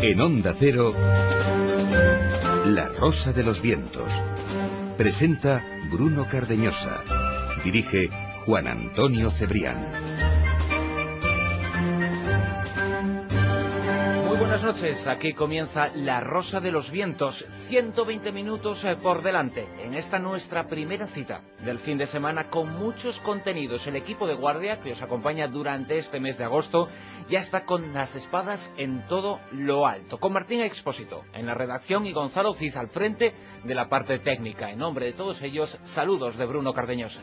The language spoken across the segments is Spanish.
En Onda Cero, La Rosa de los Vientos. Presenta Bruno Cardeñosa. Dirige Juan Antonio Cebrián. Muy buenas noches, aquí comienza La Rosa de los Vientos, 120 minutos por delante, en esta nuestra primera cita del fin de semana con muchos contenidos. El equipo de guardia que os acompaña durante este mes de agosto ya está con las espadas en todo lo alto, con Martín Expósito en la redacción y Gonzalo Cid al frente de la parte técnica. En nombre de todos ellos, saludos de Bruno Cardeñosa.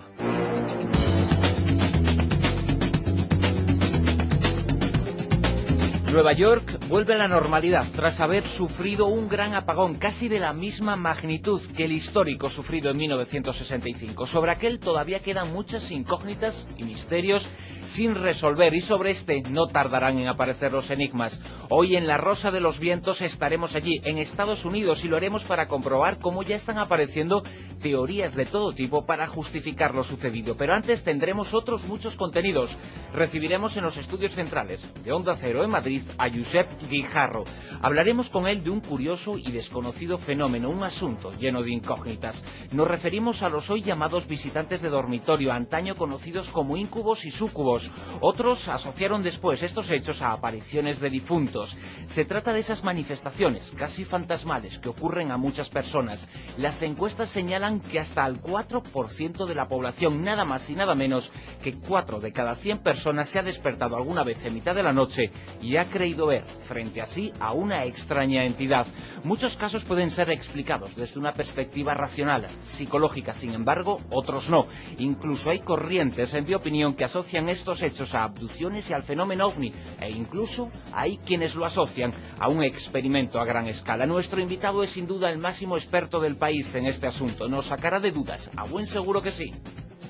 Nueva York vuelve a la normalidad tras haber sufrido un gran apagón casi de la misma magnitud que el histórico sufrido en 1965. Sobre aquel todavía quedan muchas incógnitas y misterios sin resolver, y sobre este no tardarán en aparecer los enigmas. Hoy en La Rosa de los Vientos estaremos allí, en Estados Unidos, y lo haremos para comprobar cómo ya están apareciendo teorías de todo tipo para justificar lo sucedido. Pero antes tendremos otros muchos contenidos. Recibiremos en los estudios centrales de Onda Cero en Madrid a Josep Guijarro. Hablaremos con él de un curioso y desconocido fenómeno, un asunto lleno de incógnitas. Nos referimos a los hoy llamados visitantes de dormitorio, antaño conocidos como íncubos y súcubos. Otros asociaron después estos hechos a apariciones de difuntos. Se trata de esas manifestaciones casi fantasmales que ocurren a muchas personas. Las encuestas señalan que hasta el 4% de la población, nada más y nada menos que 4 de cada 100 personas, se ha despertado alguna vez en mitad de la noche y ha creído ver frente a sí a una extraña entidad. Muchos casos pueden ser explicados desde una perspectiva racional, psicológica, sin embargo, otros no. Incluso hay corrientes de opinión que asocian estos hechos a abducciones y al fenómeno ovni, e incluso hay quienes lo asocian a un experimento a gran escala. Nuestro invitado es sin duda el máximo experto del país en este asunto. Nos sacará de dudas, a buen seguro que sí.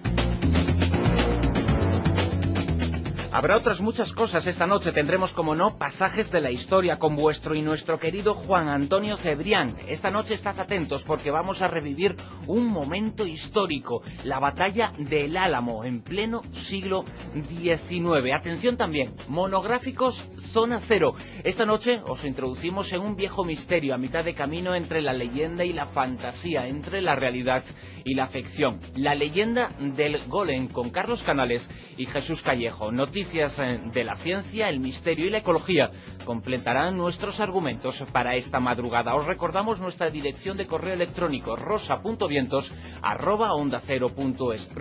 Habrá otras muchas cosas esta noche. Tendremos, como no, pasajes de la historia con vuestro y nuestro querido Juan Antonio Cebrián. Esta noche estad atentos porque vamos a revivir un momento histórico, la batalla del Álamo en pleno siglo XIX. Atención también, monográficos Zona Cero. Esta noche os introducimos en un viejo misterio a mitad de camino entre la leyenda y la fantasía, entre la realidad y la ficción. La leyenda del golem con Carlos Canales y Jesús Callejo. Noticias de la ciencia, el misterio y la ecología completarán nuestros argumentos para esta madrugada. Os recordamos nuestra dirección de correo electrónico: rosa.vientos@ondacero.es,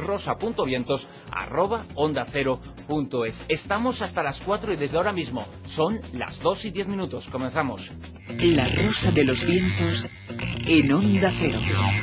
rosa.vientos@ondacero.es. Estamos hasta las 4 y desde ahora mismo son las 2:10. Comenzamos. La Rosa de los Vientos en Onda Cero.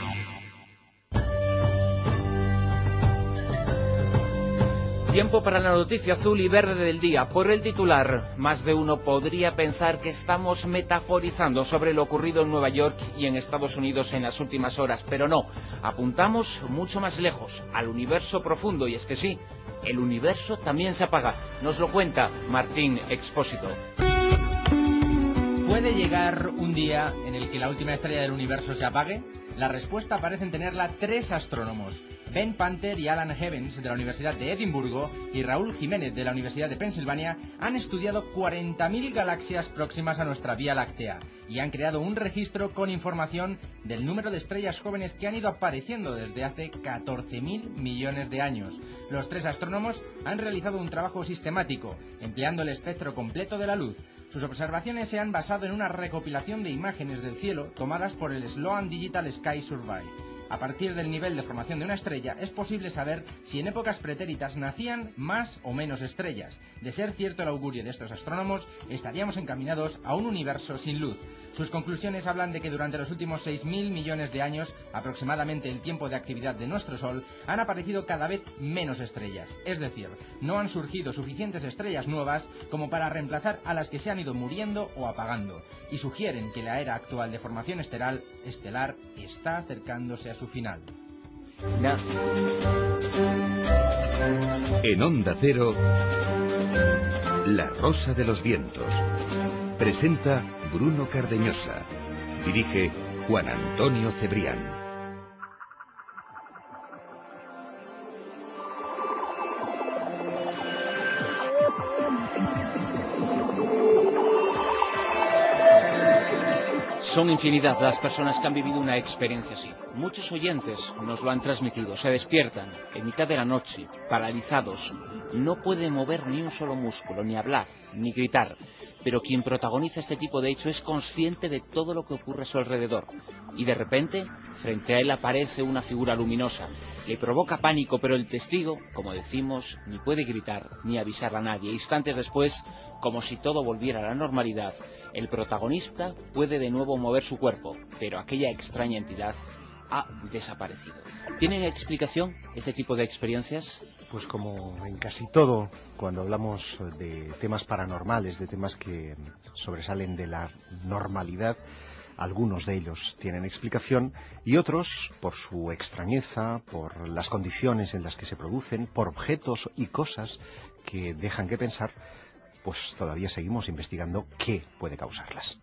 Tiempo para la noticia azul y verde del día. Por el titular, más de uno podría pensar que estamos metaforizando sobre lo ocurrido en Nueva York y en Estados Unidos en las últimas horas, pero no, apuntamos mucho más lejos, al universo profundo, y es que sí, el universo también se apaga. Nos lo cuenta Martín Expósito. ¿Puede llegar un día en el que la última estrella del universo se apague? La respuesta parecen tenerla 3 astrónomos. Ben Panther y Alan Evans de la Universidad de Edimburgo y Raúl Jiménez de la Universidad de Pensilvania han estudiado 40.000 galaxias próximas a nuestra Vía Láctea y han creado un registro con información del número de estrellas jóvenes que han ido apareciendo desde hace 14.000 millones de años. Los 3 astrónomos han realizado un trabajo sistemático, empleando el espectro completo de la luz. Sus observaciones se han basado en una recopilación de imágenes del cielo tomadas por el Sloan Digital Sky Survey. A partir del nivel de formación de una estrella es posible saber si en épocas pretéritas nacían más o menos estrellas. De ser cierto el augurio de estos astrónomos, estaríamos encaminados a un universo sin luz. Sus conclusiones hablan de que durante los últimos 6.000 millones de años, aproximadamente el tiempo de actividad de nuestro Sol, han aparecido cada vez menos estrellas. Es decir, no han surgido suficientes estrellas nuevas como para reemplazar a las que se han ido muriendo o apagando, y sugieren que la era actual de formación estelar está acercándose a su final. En Onda Cero, La Rosa de los Vientos. Presenta Bruno Cardeñosa. Dirige Juan Antonio Cebrián. Son infinidad las personas que han vivido una experiencia así. Muchos oyentes nos lo han transmitido. Se despiertan en mitad de la noche, paralizados. No pueden mover ni un solo músculo, ni hablar, ni gritar. Pero quien protagoniza este tipo de hecho es consciente de todo lo que ocurre a su alrededor. Y de repente, frente a él aparece una figura luminosa. Le provoca pánico, pero el testigo, como decimos, ni puede gritar ni avisar a nadie. Instantes después, como si todo volviera a la normalidad, el protagonista puede de nuevo mover su cuerpo, pero aquella extraña entidad ha desaparecido. ¿Tienen explicación este tipo de experiencias? Pues como en casi todo, cuando hablamos de temas paranormales, de temas que sobresalen de la normalidad, algunos de ellos tienen explicación y otros, por su extrañeza, por las condiciones en las que se producen, por objetos y cosas que dejan que pensar, pues todavía seguimos investigando qué puede causarlas.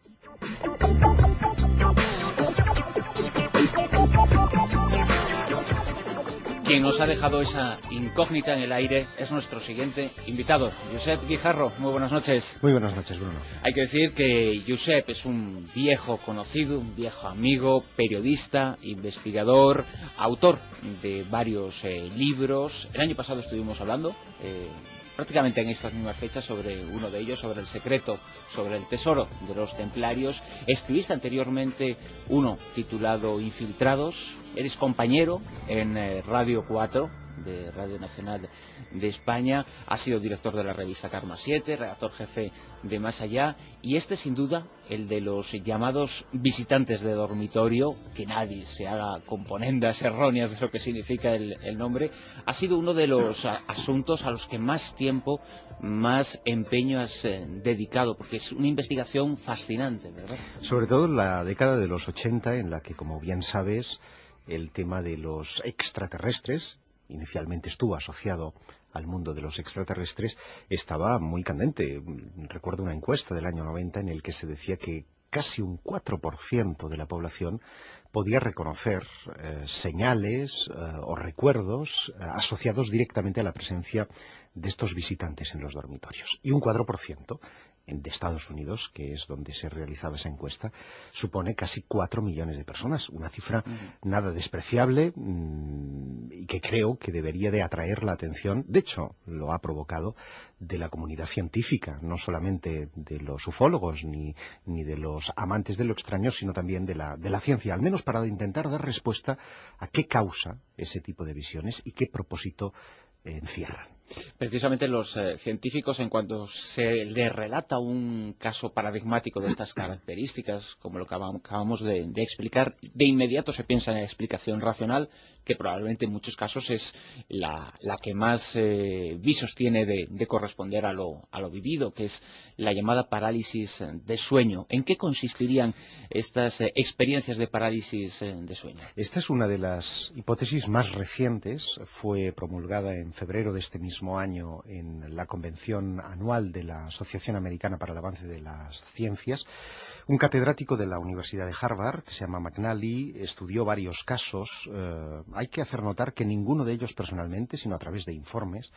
Quien nos ha dejado esa incógnita en el aire es nuestro siguiente invitado, Josep Guijarro. Muy buenas noches. Muy buenas noches, Bruno. Hay que decir que Josep es un viejo conocido, un viejo amigo, periodista, investigador, autor de varios libros. El año pasado estuvimos hablando, prácticamente en estas mismas fechas, sobre uno de ellos, sobre el secreto, sobre el tesoro de los templarios. Escribiste anteriormente uno titulado Infiltrados. Eres compañero en Radio 4, de Radio Nacional de España. Has sido director de la revista Karma 7, redactor jefe de Más Allá. Y este, sin duda, el de los llamados visitantes de dormitorio, que nadie se haga componendas erróneas de lo que significa el nombre, ha sido uno de los asuntos a los que más tiempo, más empeño has dedicado, porque es una investigación fascinante, ¿verdad? Sobre todo en la década de los 80, en la que, como bien sabes, el tema de los extraterrestres, inicialmente estuvo asociado al mundo de los extraterrestres, estaba muy candente. Recuerdo una encuesta del año 90 en el que se decía que casi un 4% de la población podía reconocer señales o recuerdos asociados directamente a la presencia de estos visitantes en los dormitorios. Y un 4% de Estados Unidos, que es donde se realizaba esa encuesta, supone casi 4 millones de personas. Una cifra nada despreciable y que creo que debería de atraer la atención. De hecho, lo ha provocado de la comunidad científica, no solamente de los ufólogos ni de los amantes de lo extraño, sino también de la ciencia, al menos para intentar dar respuesta a qué causa ese tipo de visiones y qué propósito encierran. Precisamente los científicos, en cuanto se les relata un caso paradigmático de estas características, como lo que acabamos de explicar, de inmediato se piensa en la explicación racional, que probablemente en muchos casos es la que más visos tiene de corresponder a lo vivido, que es la llamada parálisis de sueño. ¿En qué consistirían estas experiencias de parálisis de sueño? Esta es una de las hipótesis más recientes. Fue promulgada en febrero de este mismo año en la convención anual de la Asociación Americana para el Avance de las Ciencias. Un catedrático de la Universidad de Harvard, que se llama McNally, estudió varios casos. Hay que hacer notar que ninguno de ellos personalmente, sino a través de informes,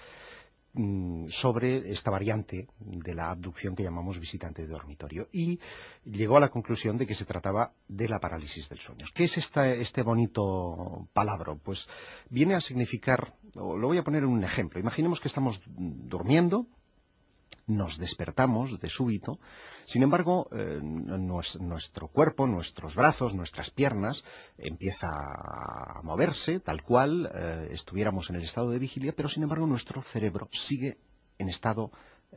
sobre esta variante de la abducción que llamamos visitante de dormitorio, y llegó a la conclusión de que se trataba de la parálisis del sueño. ¿Qué es este bonito palabra? Pues viene a significar, lo voy a poner en un ejemplo. Imaginemos que estamos durmiendo, nos despertamos de súbito, sin embargo, nuestro cuerpo, nuestros brazos, nuestras piernas empieza a moverse tal cual estuviéramos en el estado de vigilia, pero sin embargo nuestro cerebro sigue en estado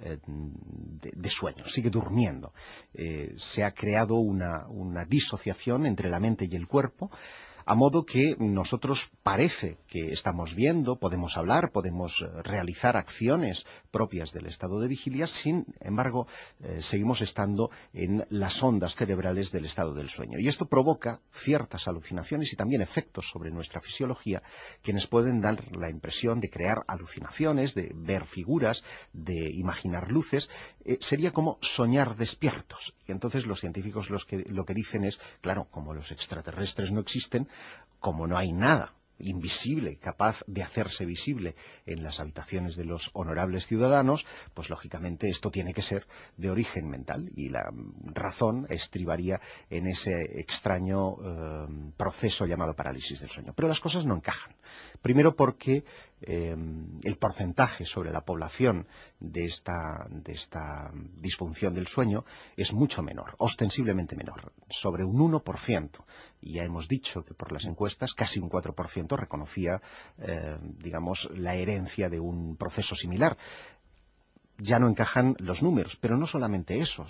de sueño, sigue durmiendo. Se ha creado una disociación entre la mente y el cuerpo, a modo que nosotros parece que estamos viendo, podemos hablar, podemos realizar acciones propias del estado de vigilia, sin embargo, seguimos estando en las ondas cerebrales del estado del sueño. Y esto provoca ciertas alucinaciones y también efectos sobre nuestra fisiología que nos pueden dar la impresión de crear alucinaciones, de ver figuras, de imaginar luces. Sería como soñar despiertos. Y entonces los científicos lo que dicen es, claro, como los extraterrestres no existen, como no hay nada invisible, capaz de hacerse visible en las habitaciones de los honorables ciudadanos, pues lógicamente esto tiene que ser de origen mental, y la razón estribaría en ese extraño proceso llamado parálisis del sueño. Pero las cosas no encajan. Primero porque el porcentaje sobre la población de esta disfunción del sueño es mucho menor, ostensiblemente menor, sobre un 1%. Y ya hemos dicho que por las encuestas casi un 4% reconocía, digamos, la herencia de un proceso similar. Ya no encajan los números, pero no solamente eso.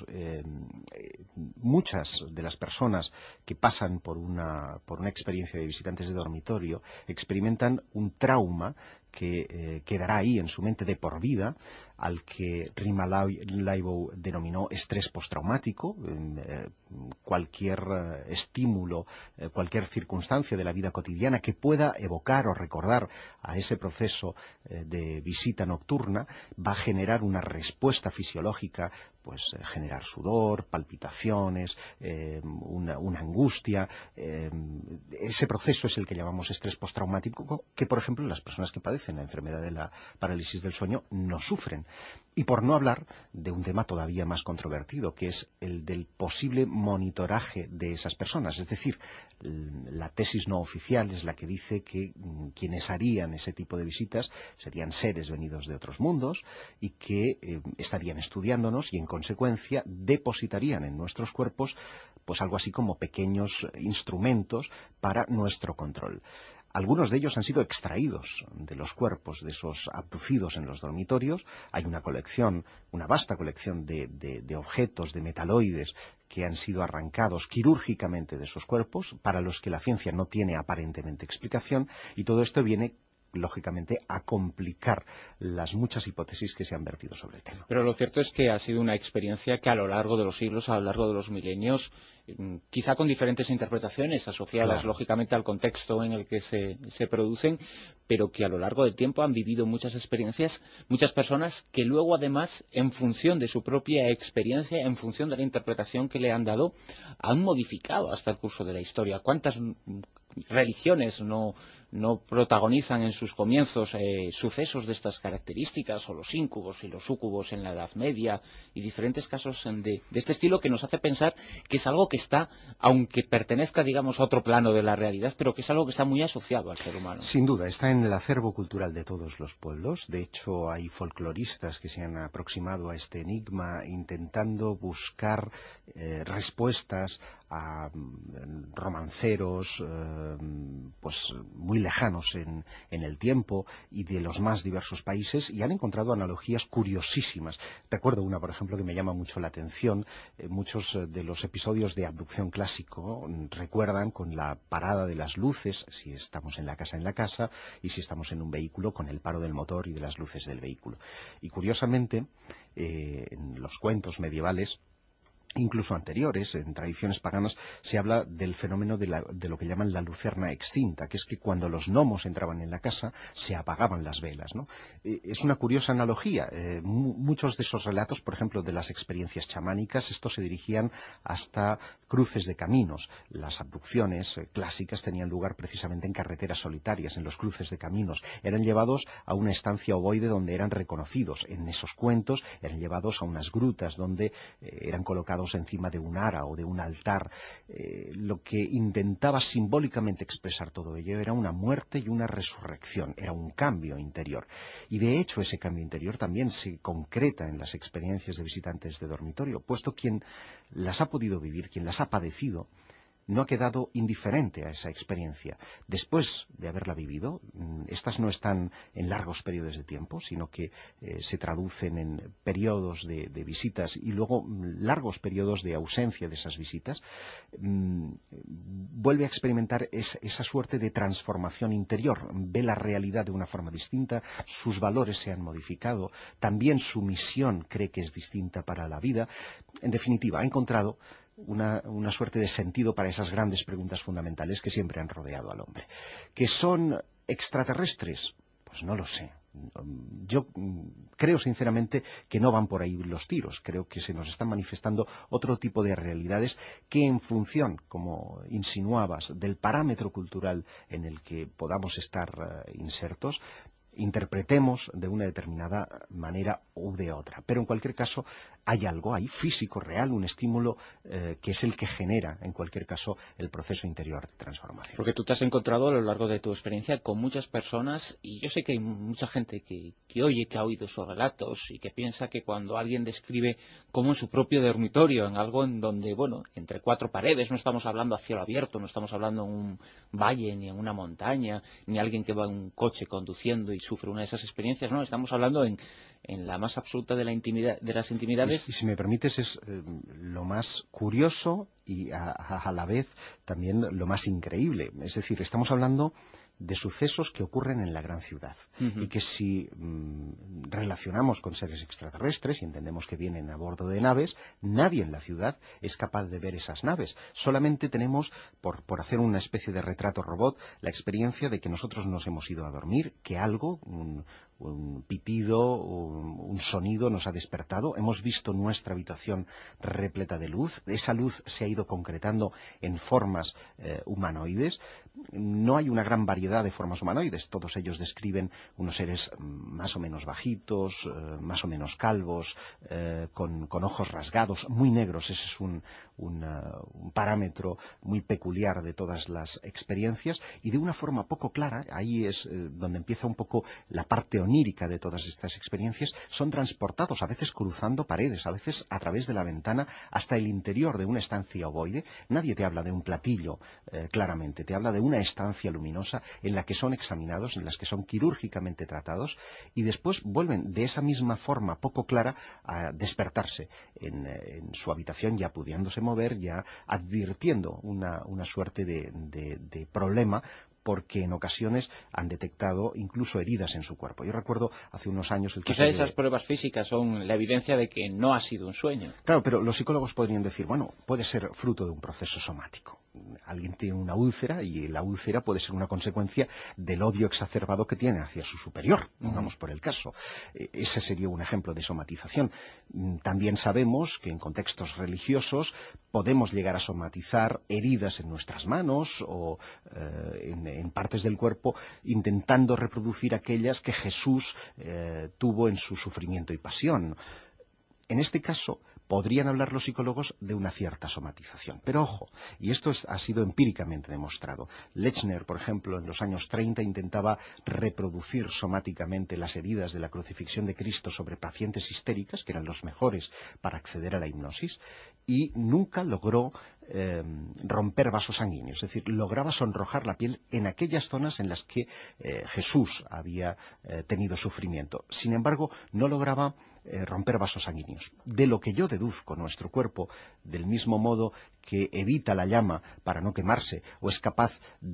Muchas de las personas que pasan por una experiencia de visitantes de dormitorio experimentan un trauma que quedará ahí en su mente de por vida, al que Rima Leibow denominó estrés postraumático. Cualquier estímulo, cualquier circunstancia de la vida cotidiana que pueda evocar o recordar a ese proceso de visita nocturna va a generar una respuesta fisiológica, pues generar sudor, palpitaciones, una angustia. Ese proceso es el que llamamos estrés postraumático, que por ejemplo las personas que padecen la enfermedad de la parálisis del sueño no sufren. Y por no hablar de un tema todavía más controvertido, que es el del posible monitoraje de esas personas. Es decir, la tesis no oficial es la que dice que quienes harían ese tipo de visitas serían seres venidos de otros mundos y que estarían estudiándonos y en consecuencia depositarían en nuestros cuerpos pues algo así como pequeños instrumentos para nuestro control. Algunos de ellos han sido extraídos de los cuerpos de esos abducidos en los dormitorios. Hay una colección, una vasta colección de objetos, de metaloides, que han sido arrancados quirúrgicamente de esos cuerpos, para los que la ciencia no tiene aparentemente explicación, y todo esto viene lógicamente a complicar las muchas hipótesis que se han vertido sobre el tema. Pero lo cierto es que ha sido una experiencia que a lo largo de los siglos, a lo largo de los milenios, quizá con diferentes interpretaciones asociadas lógicamente al contexto en el que se producen, pero que a lo largo del tiempo han vivido muchas experiencias, muchas personas que luego además, en función de su propia experiencia, en función de la interpretación que le han dado, han modificado hasta el curso de la historia. ¿Cuántas religiones no protagonizan en sus comienzos sucesos de estas características, o los íncubos y los súcubos en la Edad Media, y diferentes casos de este estilo, que nos hace pensar que es algo que está, aunque pertenezca, digamos, a otro plano de la realidad, pero que es algo que está muy asociado al ser humano? Sin duda, está en el acervo cultural de todos los pueblos. De hecho, hay folcloristas que se han aproximado a este enigma intentando buscar respuestas a romanceros pues muy lejanos en el tiempo y de los más diversos países, y han encontrado analogías curiosísimas. Recuerdo una, por ejemplo, que me llama mucho la atención. Muchos de los episodios de abducción clásico recuerdan con la parada de las luces, si estamos en la casa, y si estamos en un vehículo, con el paro del motor y de las luces del vehículo. Y curiosamente, en los cuentos medievales, incluso anteriores, en tradiciones paganas, se habla del fenómeno de lo que llaman la lucerna extinta, que es que cuando los gnomos entraban en la casa se apagaban las velas, ¿no? Es una curiosa analogía. Muchos de esos relatos, por ejemplo, de las experiencias chamánicas, estos se dirigían hasta cruces de caminos. Las abducciones clásicas tenían lugar precisamente en carreteras solitarias, en los cruces de caminos. Eran llevados a una estancia ovoide donde eran reconocidos. En esos cuentos eran llevados a unas grutas donde eran colocados encima de un ara o de un altar. Lo que intentaba simbólicamente expresar todo ello era una muerte y una resurrección, era un cambio interior. Y de hecho ese cambio interior también se concreta en las experiencias de visitantes de dormitorio, puesto quien las ha podido vivir, quien las ha padecido, no ha quedado indiferente a esa experiencia. Después de haberla vivido, estas no están en largos periodos de tiempo, sino que se traducen en periodos de visitas y luego largos periodos de ausencia de esas visitas. Vuelve a experimentar esa suerte de transformación interior, ve la realidad de una forma distinta, sus valores se han modificado, también su misión cree que es distinta para la vida. En definitiva, ha encontrado una suerte de sentido para esas grandes preguntas fundamentales que siempre han rodeado al hombre. ¿Que son extraterrestres? Pues no lo sé. Yo creo sinceramente que no van por ahí los tiros. Creo que se nos están manifestando otro tipo de realidades que, en función, como insinuabas, del parámetro cultural en el que podamos estar insertos, interpretemos de una determinada manera u de otra. Pero en cualquier caso hay algo ahí físico, real, un estímulo que es el que genera, en cualquier caso, el proceso interior de transformación. Porque tú te has encontrado a lo largo de tu experiencia con muchas personas, y yo sé que hay mucha gente que oye, que ha oído esos relatos y que piensa que cuando alguien describe como en su propio dormitorio, en algo en donde, bueno, entre cuatro paredes, no estamos hablando a cielo abierto, no estamos hablando en un valle ni en una montaña, ni alguien que va en un coche conduciendo y sufre una de esas experiencias, no, estamos hablando en la más absoluta de la intimidad, de las intimidades. Y si me permites, es lo más curioso y a la vez también lo más increíble. Es decir, estamos hablando de sucesos que ocurren en la gran ciudad y que si relacionamos con seres extraterrestres y entendemos que vienen a bordo de naves, nadie en la ciudad es capaz de ver esas naves. Solamente tenemos, por hacer una especie de retrato robot, la experiencia de que nosotros nos hemos ido a dormir, que algo, un pitido, un sonido nos ha despertado, hemos visto nuestra habitación repleta de luz, esa luz se ha ido concretando en formas humanoides. No hay una gran variedad de formas humanoides, todos ellos describen unos seres más o menos bajitos, más o menos calvos, con ojos rasgados, muy negros. Ese es un parámetro muy peculiar de todas las experiencias, y de una forma poco clara, ahí es donde empieza un poco la parte onírica de todas estas experiencias, son transportados, a veces cruzando paredes, a veces a través de la ventana, hasta el interior de una estancia ovoide. Nadie te habla de un platillo, claramente, te habla de una estancia luminosa en la que son examinados, en las que son quirúrgicamente tratados, y después vuelven de esa misma forma poco clara a despertarse en su habitación, ya pudiéndose mover, ya advirtiendo una suerte de problema, porque en ocasiones han detectado incluso heridas en su cuerpo. Yo recuerdo hace unos años el caso Quizá esas pruebas físicas son la evidencia de que no ha sido un sueño. Claro, pero los psicólogos podrían decir, bueno, puede ser fruto de un proceso somático. Alguien tiene una úlcera y la úlcera puede ser una consecuencia del odio exacerbado que tiene hacia su superior, pongamos por el caso. Ese sería un ejemplo de somatización. También sabemos que en contextos religiosos podemos llegar a somatizar heridas en nuestras manos o en partes del cuerpo, intentando reproducir aquellas que Jesús tuvo en su sufrimiento y pasión. En este caso, podrían hablar los psicólogos de una cierta somatización. Pero ojo, y esto ha sido empíricamente demostrado. Lechner, por ejemplo, en los años 30 intentaba reproducir somáticamente las heridas de la crucifixión de Cristo sobre pacientes histéricas, que eran los mejores para acceder a la hipnosis, y nunca logró romper vasos sanguíneos, es decir, lograba sonrojar la piel en aquellas zonas en las que Jesús había tenido sufrimiento. Sin embargo, no lograba romper vasos sanguíneos. De lo que yo deduzco, nuestro cuerpo, del mismo modo que evita la llama para no quemarse o es capaz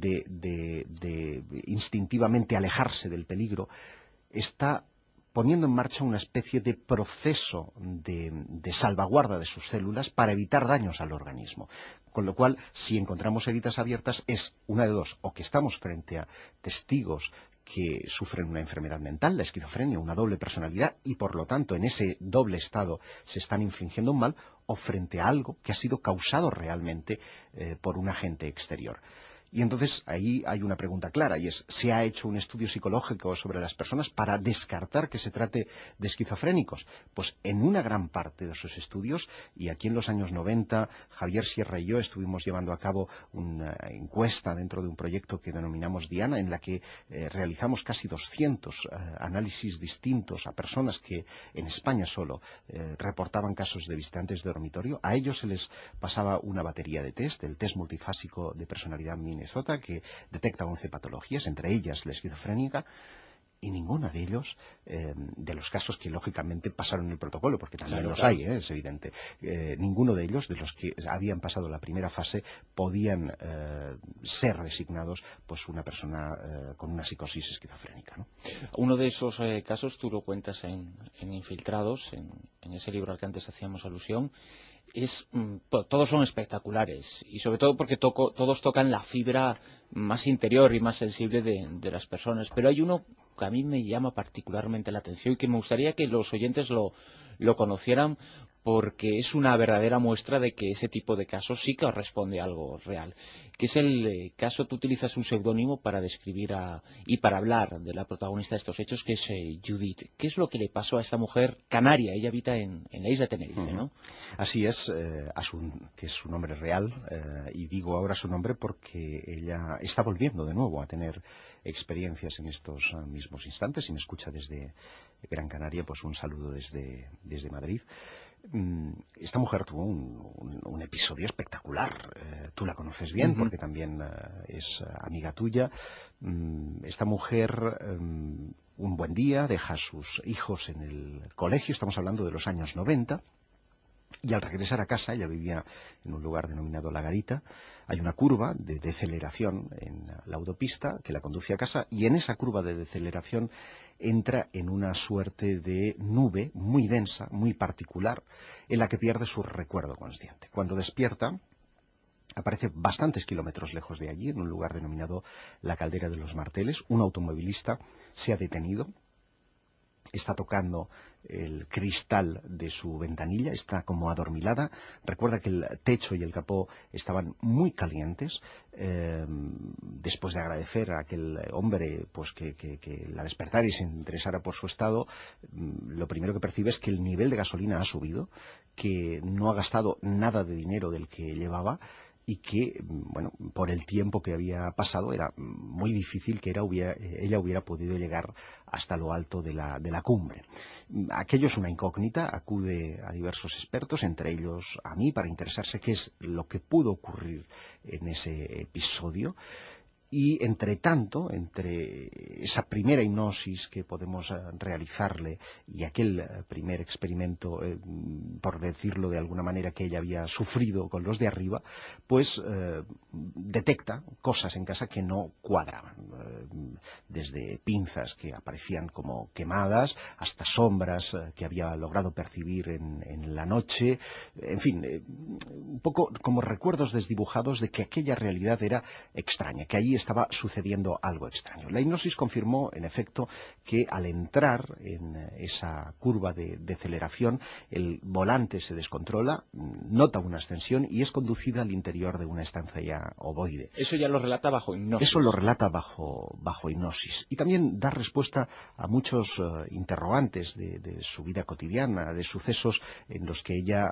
de instintivamente alejarse del peligro, está poniendo en marcha una especie de proceso de salvaguarda de sus células para evitar daños al organismo. Con lo cual, si encontramos heridas abiertas, es una de dos: o que estamos frente a testigos que sufren una enfermedad mental, la esquizofrenia, una doble personalidad, y por lo tanto en ese doble estado se están infligiendo un mal, o frente a algo que ha sido causado realmente por un agente exterior. Y entonces ahí hay una pregunta clara, y es: ¿se ha hecho un estudio psicológico sobre las personas para descartar que se trate de esquizofrénicos? Pues en una gran parte de esos estudios, y aquí en los años 90, Javier Sierra y yo estuvimos llevando a cabo una encuesta dentro de un proyecto que denominamos Diana, en la que realizamos casi 200 análisis distintos a personas que en España solo reportaban casos de visitantes de dormitorio. A ellos se les pasaba una batería de test, el test multifásico de personalidad Minnesota, que detecta 11 patologías, entre ellas la esquizofrénica, y ninguno de ellos, de los casos que lógicamente pasaron el protocolo, porque también los hay, es evidente, ninguno de ellos, de los que habían pasado la primera fase, podían ser designados pues una persona con una psicosis esquizofrénica, ¿no? Uno de esos casos tú lo cuentas en Infiltrados, en ese libro al que antes hacíamos alusión. Todos son espectaculares, y sobre todo porque todos tocan la fibra más interior y más sensible de las personas, pero hay uno que a mí me llama particularmente la atención y que me gustaría que los oyentes lo conocieran, porque es una verdadera muestra de que ese tipo de casos sí que responde a algo real, que es el caso, tú utilizas un seudónimo para describir y para hablar de la protagonista de estos hechos, que es Judith. ¿Qué es lo que le pasó a esta mujer canaria? Ella habita en la isla de Tenerife, ¿no? Así es, que es su nombre real, y digo ahora su nombre porque ella está volviendo de nuevo a tener experiencias en estos mismos instantes. Si me escucha desde Gran Canaria, pues un saludo desde Madrid. Esta mujer tuvo un episodio espectacular. Tú la conoces bien porque también es amiga tuya. Esta mujer, un buen día, deja a sus hijos en el colegio, estamos hablando de los años 90, y al regresar a casa, ella vivía en un lugar denominado La Garita, hay una curva de deceleración en la autopista que la conduce a casa, y en esa curva de deceleración entra en una suerte de nube muy densa, muy particular, en la que pierde su recuerdo consciente. Cuando despierta, aparece bastantes kilómetros lejos de allí, en un lugar denominado La Caldera de los Marteles. Un automovilista se ha detenido, está tocando el cristal de su ventanilla, está como adormilada. Recuerda que el techo y el capó estaban muy calientes. Después de agradecer a aquel hombre pues que la despertara y se interesara por su estado, lo primero que percibe es que el nivel de gasolina ha subido, que no ha gastado nada de dinero del que llevaba, y que, bueno, por el tiempo que había pasado era muy difícil que ella hubiera podido llegar hasta lo alto de la cumbre. Aquello es una incógnita, acude a diversos expertos, entre ellos a mí, para interesarse qué es lo que pudo ocurrir en ese episodio. Y entre tanto, entre esa primera hipnosis que podemos realizarle y aquel primer experimento, por decirlo de alguna manera, que ella había sufrido con los de arriba, pues detecta cosas en casa que no cuadraban. Desde pinzas que aparecían como quemadas, hasta sombras que había logrado percibir en la noche. En fin, un poco como recuerdos desdibujados de que aquella realidad era extraña, que allí estaba sucediendo algo extraño. La hipnosis confirmó, en efecto, que al entrar en esa curva de deceleración, el volante se descontrola, nota una ascensión y es conducida al interior de una estancia ovoide. Eso ya lo relata bajo hipnosis. Eso lo relata bajo hipnosis. Y también da respuesta a muchos interrogantes de su vida cotidiana, de sucesos en los que ella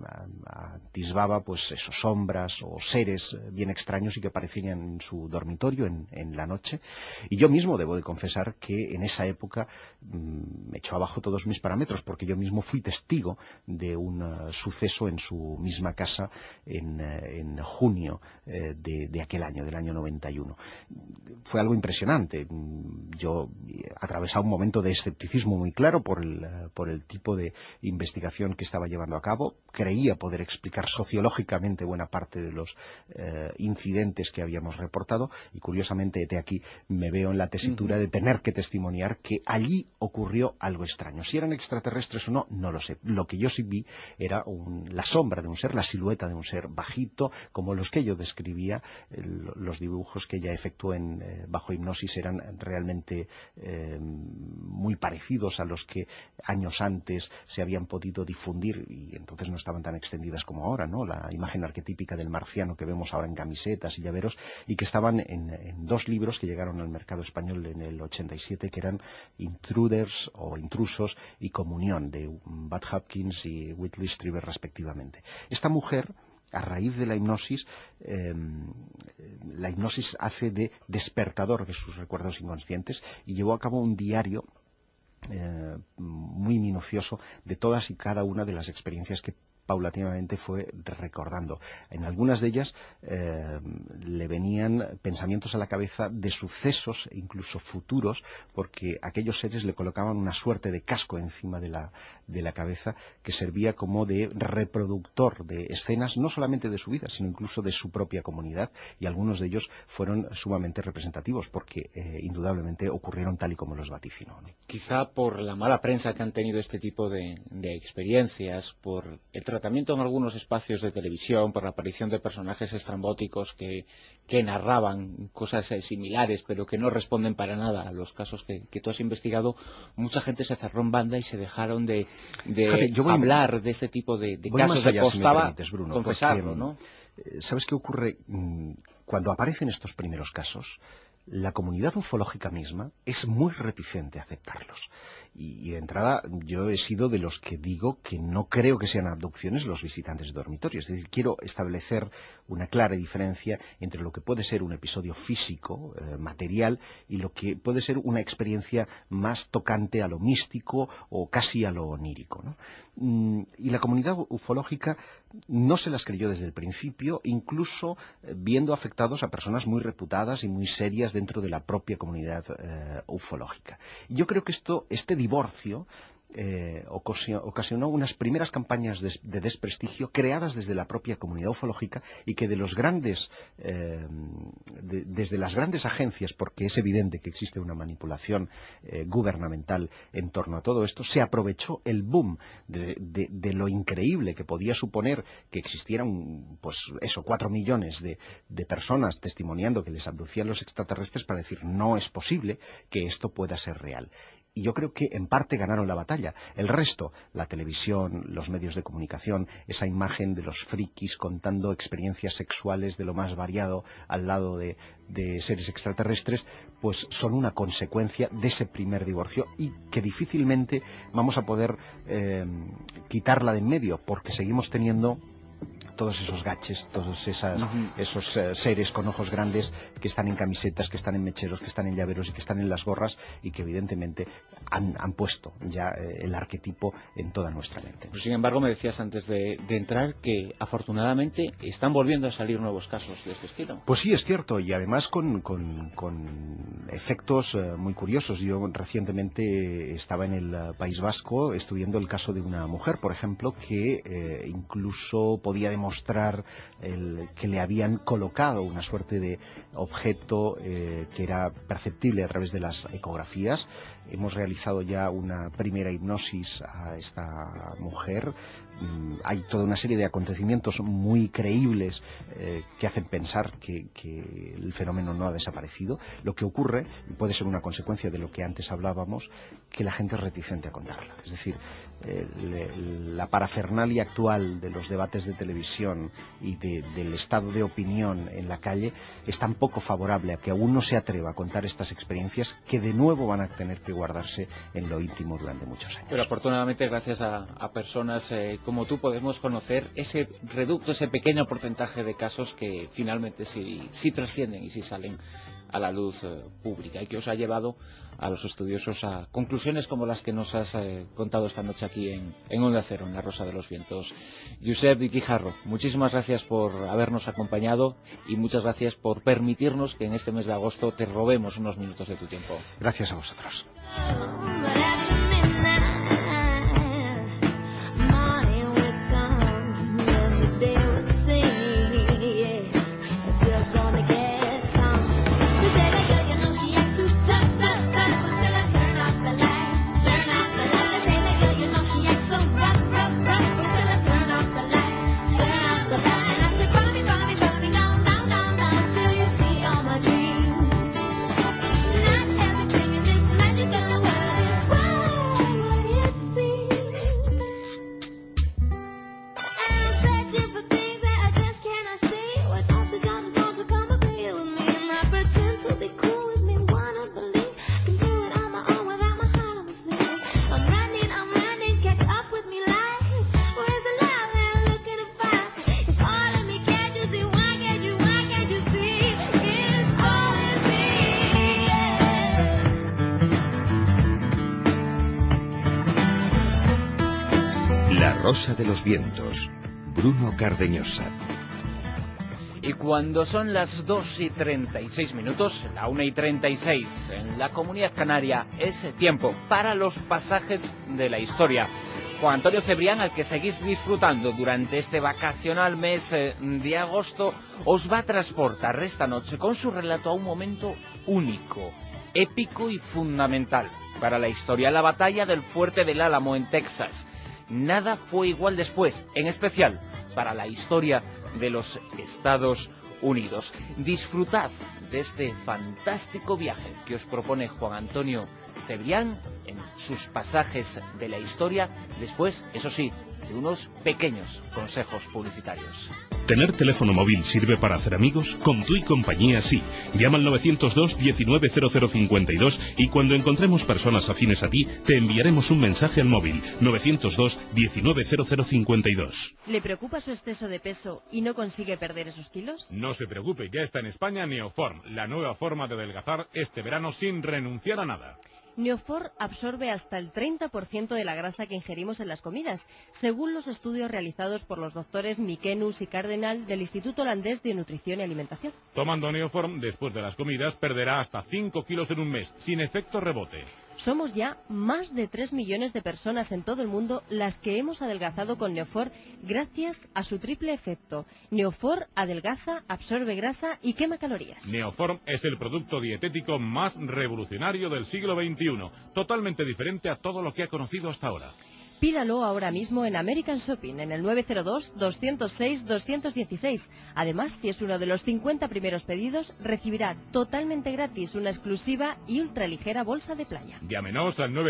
atisbaba pues esos sombras o seres bien extraños y que aparecían en su dormitorio en la noche. Y yo mismo debo de confesar que en esa época me echó abajo todos mis parámetros, porque yo mismo fui testigo de un suceso en su misma casa en junio de aquel año, del año 91. Fue algo impresionante. Yo atravesaba un momento de escepticismo muy claro por el tipo de investigación que estaba llevando a cabo. Creía poder explicar sociológicamente buena parte de los incidentes que habíamos reportado, y curiosamente de aquí me veo en la tesitura de tener que testimoniar que allí ocurrió algo extraño. Si eran extraterrestres o no, no lo sé. Lo que yo sí vi era la sombra de un ser, la silueta de un ser bajito, como los que yo describía. Los dibujos que ella efectuó bajo hipnosis eran realmente muy parecidos a los que años antes se habían podido difundir, y entonces no estaban tan extendidas como ahora, ¿no? La imagen arquetípica del marciano que vemos ahora en camisetas y llaveros, y que estaban en dos libros que llegaron al mercado español en el 87, que eran Intruders o Intrusos y Comunión, de Bud Hopkins y Whitley Strieber respectivamente. Esta mujer, a raíz de la hipnosis hace de despertador de sus recuerdos inconscientes y llevó a cabo un diario muy minucioso de todas y cada una de las experiencias que paulatinamente fue recordando. En algunas de ellas le venían pensamientos a la cabeza de sucesos incluso futuros, porque aquellos seres le colocaban una suerte de casco encima de la cabeza que servía como de reproductor de escenas, no solamente de su vida, sino incluso de su propia comunidad, y algunos de ellos fueron sumamente representativos porque indudablemente ocurrieron tal y como los vaticinó, ¿no? Quizá por la mala prensa que han tenido este tipo de experiencias, por el tratamiento en algunos espacios de televisión, por la aparición de personajes estrambóticos que narraban cosas similares, pero que no responden para nada a los casos que tú has investigado, mucha gente se cerró en banda y se dejaron de hablar de este tipo de casos. Allá, costaba, si me permites, Bruno, confesarlo, porque, ¿no? ¿sabes qué ocurre? Cuando aparecen estos primeros casos, la comunidad ufológica misma es muy reticente a aceptarlos. Y de entrada yo he sido de los que digo que no creo que sean abducciones los visitantes de dormitorio. Es decir, quiero establecer una clara diferencia entre lo que puede ser un episodio físico, material, y lo que puede ser una experiencia más tocante a lo místico o casi a lo onírico, ¿no? Y la comunidad ufológica no se las creyó desde el principio, incluso viendo afectados a personas muy reputadas y muy serias dentro de la propia comunidad ufológica. Yo creo que este divorcio ocasionó unas primeras campañas de desprestigio creadas desde la propia comunidad ufológica y que desde las grandes agencias, porque es evidente que existe una manipulación gubernamental en torno a todo esto, se aprovechó el boom de lo increíble que podía suponer que existieran, 4 millones de personas testimoniando que les abducían los extraterrestres para decir no es posible que esto pueda ser real. Y yo creo que en parte ganaron la batalla. El resto, la televisión, los medios de comunicación, esa imagen de los frikis contando experiencias sexuales de lo más variado al lado de seres extraterrestres, pues son una consecuencia de ese primer divorcio y que difícilmente vamos a poder quitarla de en medio, porque seguimos teniendo todos esos gaches, todos esos seres con ojos grandes que están en camisetas, que están en mecheros, que están en llaveros y que están en las gorras y que evidentemente han puesto ya el arquetipo en toda nuestra mente. Pero sin embargo, me decías antes de entrar que afortunadamente están volviendo a salir nuevos casos de este estilo. Pues sí, es cierto, y además con efectos muy curiosos. Yo recientemente estaba en el País Vasco estudiando el caso de una mujer, por ejemplo, que incluso podía demostrar que le habían colocado una suerte de objeto que era perceptible a través de las ecografías. Hemos realizado ya una primera hipnosis a esta mujer. Hay toda una serie de acontecimientos muy creíbles que hacen pensar que el fenómeno no ha desaparecido. Lo que ocurre, y puede ser una consecuencia de lo que antes hablábamos, que la gente es reticente a contarla. Es decir, la parafernalia actual de los debates de televisión y del estado de opinión en la calle es tan poco favorable a que uno se atreva a contar estas experiencias que de nuevo van a tener que guardarse en lo íntimo durante muchos años. Pero afortunadamente, gracias a personas como tú, podemos conocer ese reducto, ese pequeño porcentaje de casos que finalmente sí trascienden y sí salen a la luz pública, y que os ha llevado a los estudiosos a conclusiones como las que nos has contado esta noche aquí en Onda Cero, en La Rosa de los Vientos. Josep Guijarro, muchísimas gracias por habernos acompañado y muchas gracias por permitirnos que en este mes de agosto te robemos unos minutos de tu tiempo. Gracias a vosotros. La Rosa de los Vientos, Bruno Cardeñosa. Y cuando son las 2:36, la 1:36 en la Comunidad Canaria, es tiempo para los pasajes de la historia. Juan Antonio Cebrián, al que seguís disfrutando durante este vacacional mes de agosto, os va a transportar esta noche con su relato a un momento único, épico y fundamental. para la historia, la batalla del Fuerte del Álamo en Texas. Nada fue igual después, en especial para la historia de los Estados Unidos. Disfrutad de este fantástico viaje que os propone Juan Antonio Cebrián en sus pasajes de la historia, después, eso sí, de unos pequeños consejos publicitarios. ¿Tener teléfono móvil sirve para hacer amigos? Con Tu y Compañía sí. Llama al 902 190052 y cuando encontremos personas afines a ti, te enviaremos un mensaje al móvil 902 190052. ¿Le preocupa su exceso de peso y no consigue perder esos kilos? No se preocupe, ya está en España Neoform, la nueva forma de adelgazar este verano sin renunciar a nada. Neoform absorbe hasta el 30% de la grasa que ingerimos en las comidas, según los estudios realizados por los doctores Mikenus y Cardenal del Instituto Holandés de Nutrición y Alimentación. Tomando Neoform después de las comidas perderá hasta 5 kilos en un mes, sin efecto rebote. Somos ya más de 3 millones de personas en todo el mundo las que hemos adelgazado con Neoform gracias a su triple efecto. Neoform adelgaza, absorbe grasa y quema calorías. Neoform es el producto dietético más revolucionario del siglo XXI, totalmente diferente a todo lo que ha conocido hasta ahora. Pídalo ahora mismo en American Shopping, en el 902-206-216. Además, si es uno de los 50 primeros pedidos, recibirá totalmente gratis una exclusiva y ultraligera bolsa de playa. Llámenos al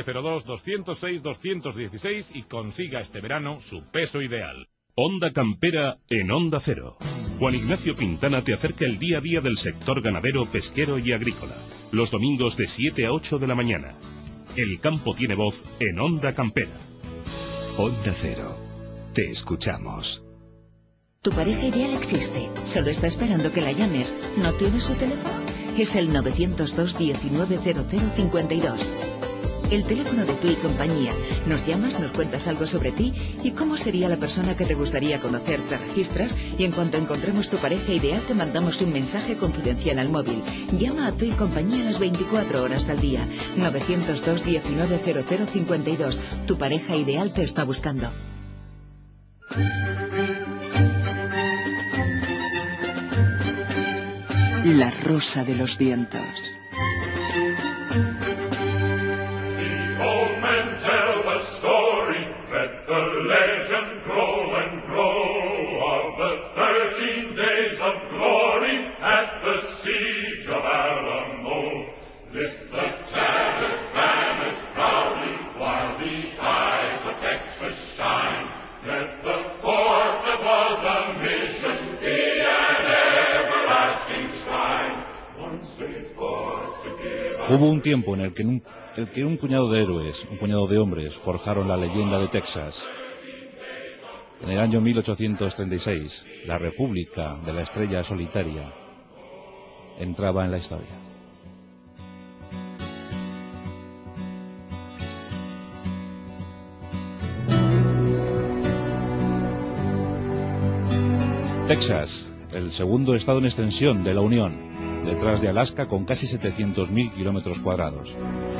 902-206-216 y consiga este verano su peso ideal. Onda Campera en Onda Cero. Juan Ignacio Pintana te acerca el día a día del sector ganadero, pesquero y agrícola. Los domingos de 7 a 8 de la mañana. El campo tiene voz en Onda Campera. Onda Cero. Te escuchamos. Tu pareja ideal existe. Solo está esperando que la llames. ¿No tienes su teléfono? Es el 902 190052. El teléfono de Tu y Compañía. Nos llamas, nos cuentas algo sobre ti y cómo sería la persona que te gustaría conocer. Te registras y en cuanto encontremos tu pareja ideal te mandamos un mensaje confidencial al móvil. Llama a Tu y Compañía las 24 horas al día. 902 190052. Tu pareja ideal te está buscando. La rosa de los vientos. Hubo un tiempo en el que un puñado de héroes, un puñado de hombres, forjaron la leyenda de Texas. En el año 1836, la República de la Estrella Solitaria entraba en la historia. Texas, el segundo estado en extensión de la Unión, detrás de Alaska con casi 700.000 kilómetros cuadrados.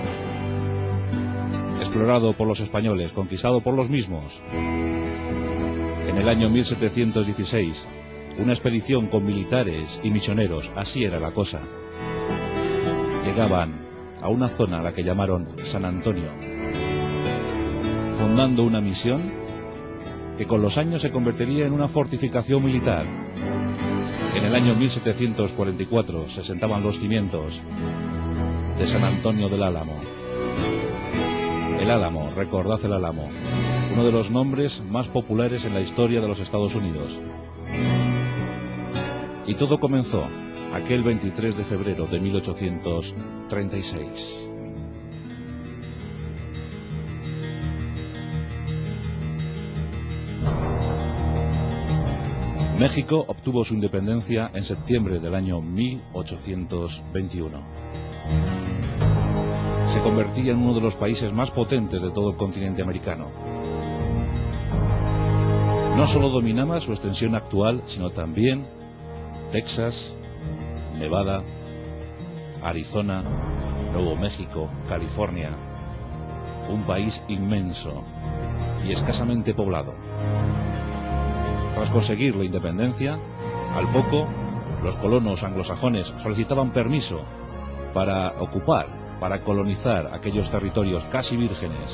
Explorado por los españoles, conquistado por los mismos. En el año 1716, una expedición con militares y misioneros, así era la cosa. Llegaban a una zona a la que llamaron San Antonio, fundando una misión que con los años se convertiría en una fortificación militar. En el año 1744 se sentaban los cimientos de San Antonio del Álamo. El Álamo, recordad el Álamo, uno de los nombres más populares en la historia de los Estados Unidos. Y todo comenzó aquel 23 de febrero de 1836. México obtuvo su independencia en septiembre del año 1821. Se convertía en uno de los países más potentes de todo el continente americano. No solo dominaba su extensión actual, sino también Texas, Nevada, Arizona, Nuevo México, California. Un país inmenso y escasamente poblado. Tras conseguir la independencia, al poco, los colonos anglosajones solicitaban permiso para ocupar para colonizar aquellos territorios casi vírgenes.